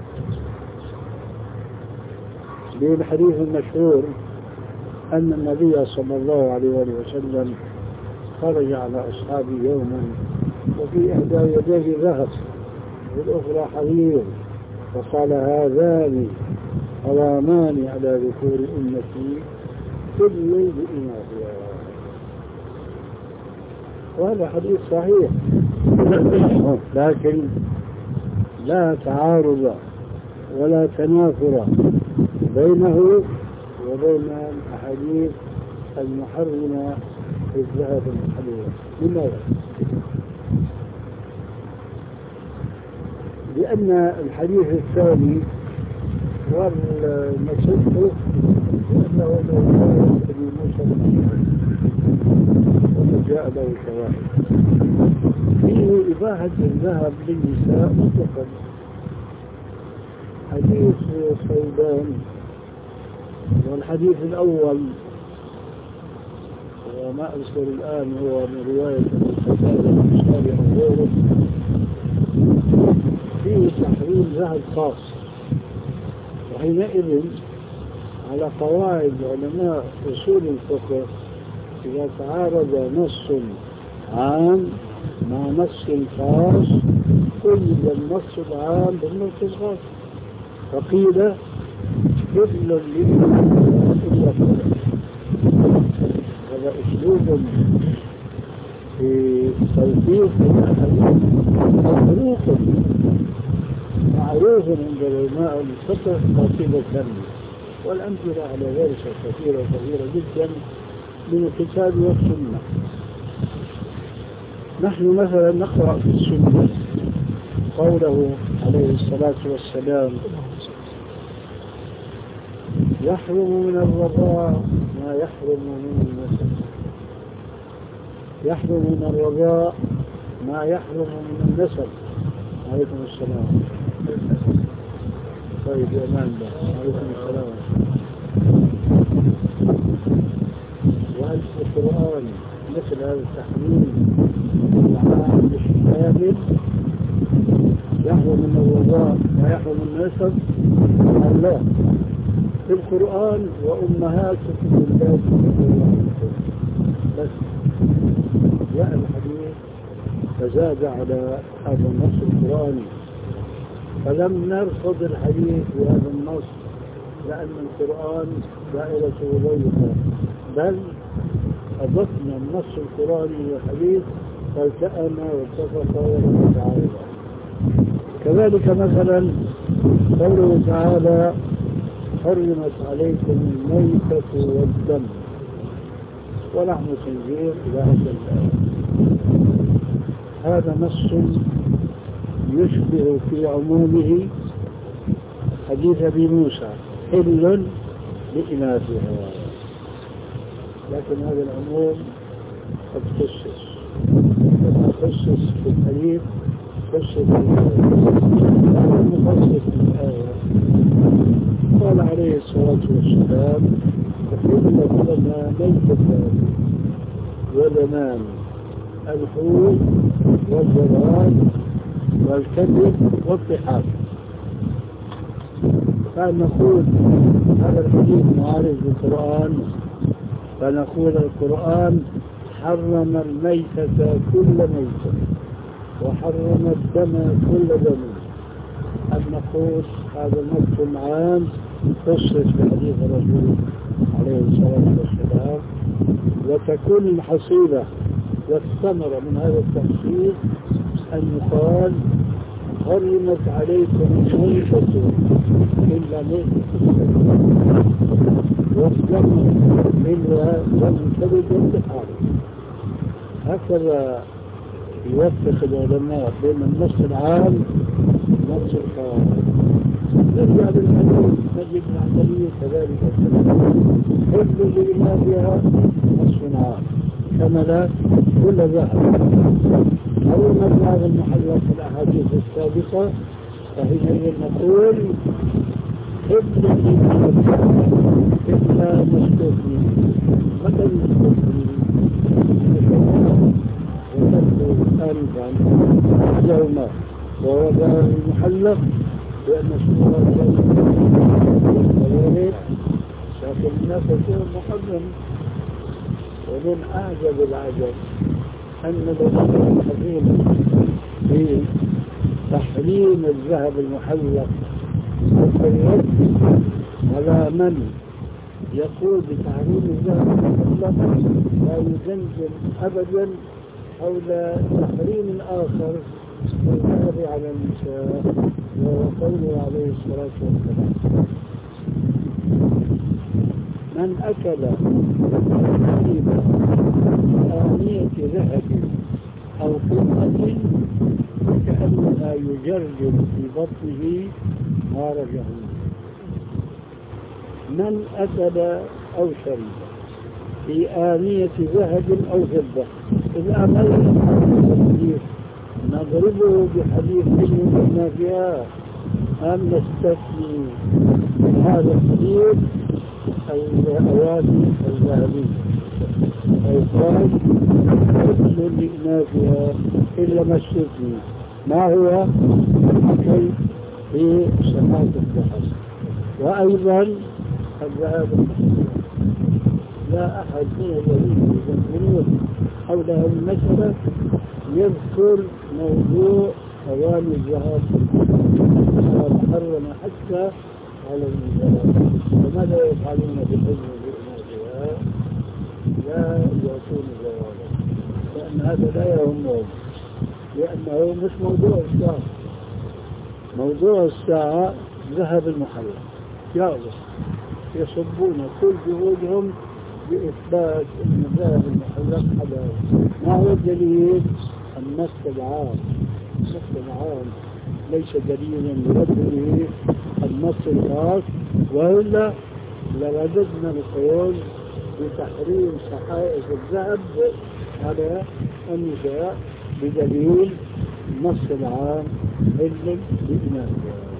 Speaker 1: بالحديث المشهور أن النبي صلى الله عليه وسلم خرج على أصحابه يوما وفي إحدى يديه ذهب والأخرى حرير، فقال هذان حرامان على ذكور أمتي كل بإناثها. وهذا حديث صحيح لكن لا تعارض ولا تنافر بينه وبين الأحاديث المحرمة في الذهب المحلول. لماذا؟ لأن الحديث الثاني والمسجد لأنه لو أبي موسى وما جاء له شواهد فيه إباحة الذهب للنساء مطلقا. حديث صيدان والحديث الأول وما أذكر الآن هو من رواية القتادة بن صالح وغيره فيه تحريم ذهب خاص. وحينئذ على قواعد علماء أصول الفقه إذا تعارض نص عام مع نص خاص قيد النص العام بالنص الخاص فقيل كل للمعنى إلا كذا. هذا أسلوب في توثيق الأحاديث معروف معروف عند علماء الفقه قصيدة والأمثلة على ذلك كثيرة كثيرة جدا من الكتاب والسنة. نحن مثلا نقرأ في السنة قوله عليه الصلاة والسلام يحرم من الرضاع ما يحرم من النسب. يحرم من الرضاع ما يحرم من النسب. عليكم السلام. طيب يا أمان الله. عليكم السلام. وهل في القرآن مثل هذا التحريم العام الشامل يحرم من الرضاع ما يحرم من النسب؟ الله في القرآن وأمهاتكم اللاتي بس جاء الحديث فزاد على هذا النص القرآني فلم نرفض الحديث بهذا النص لأن القرآن دائرته ضيقة بل أضفنا النص القرآني للحديث فالتأمى واتفق ولم يتعارض. كذلك مثلا قوله تعالى حرمت عليكم الميتة والدم ولحم الخنزير إلى آخر الآية. هذا نص يشبه في عمومه حديث أبي موسى حل لإناثها لكن هذا العموم قد خصص كما خصص في الحديث خصص في الآية المخصص في الآية قال عليه الصلاة والسلام تحل لنا ميتة ودمان الحوت والجراد والكذب والطحال. فنقول هذا الحديث معارض بالقرآن فنقول القرآن حرم الميتة كل ميتة وحرم الدم كل دم. أن نقول هذا نص عام خصص في حديث الرسول عليه الصلاة والسلام وتكون الحصيلة والثمرة من هذا التخصيص أن يقال حرمت عليكم الميتة إلا ميتة والدم إلا دم كبد والطحال. هكذا يوفق العلماء بين النص العام والنص الخاص. نرجع للحديث نجد العملية كذلك حفظ لإناثها نصف عام كملت كل ذهب. أول ما هذا المحلل في الأحاديث السابقة فحينئذ نقول حفظ لإناثها إلا مشكوك منه متى مشكوك منه وتبدو آنفا أحدهما وهو المحلق لأن الشبهات والطوارئ لكن الناس يكون محرم. ومن أعجب العجب أن الذين الحكيم في تحريم الذهب المحلق والرد على من يقول بتحريم الذهب المحلق لا يزلزل أبدا حول تحريم آخر الذهب على النساء، وهو قوله عليه الصلاة والسلام: من أكل طيبا آنية ذهب أو فضة كأنما يجرجر في بطنه نار جهنم. من أكل أو شرب في آنية ذهب أو فضة، إذا عملنا الحديث نضربه بحديث ما فيها، أم نستثني من هذا الحديث الأواني الذهبية، ويقال كل لإناثها إلا ما استثني. ما هو الأكل في صفات الدهر، وأيضا الذهب الحسن. لا أحد من الذين يذكرون حول هذه المسألة يذكر موضوع أواني الذهب محرمة حتى على النساء. فماذا يفعلون بالحزن بإناثها؟ لا يأتون زواجا، لأن هذا لا يهمهم، لأنه مش موضوع الساعة. موضوع الساعة ذهب المحرم، يا يصبون كل جهودهم بإثبات أن الذهب المحرم حلال. ما هو الدليل؟ النص العام. النص العام ليس دليلا لرده النص الخاص، وإلا لرددنا القول بتحريم صحائف الذهب على النساء بدليل النص العام علم بإناثها.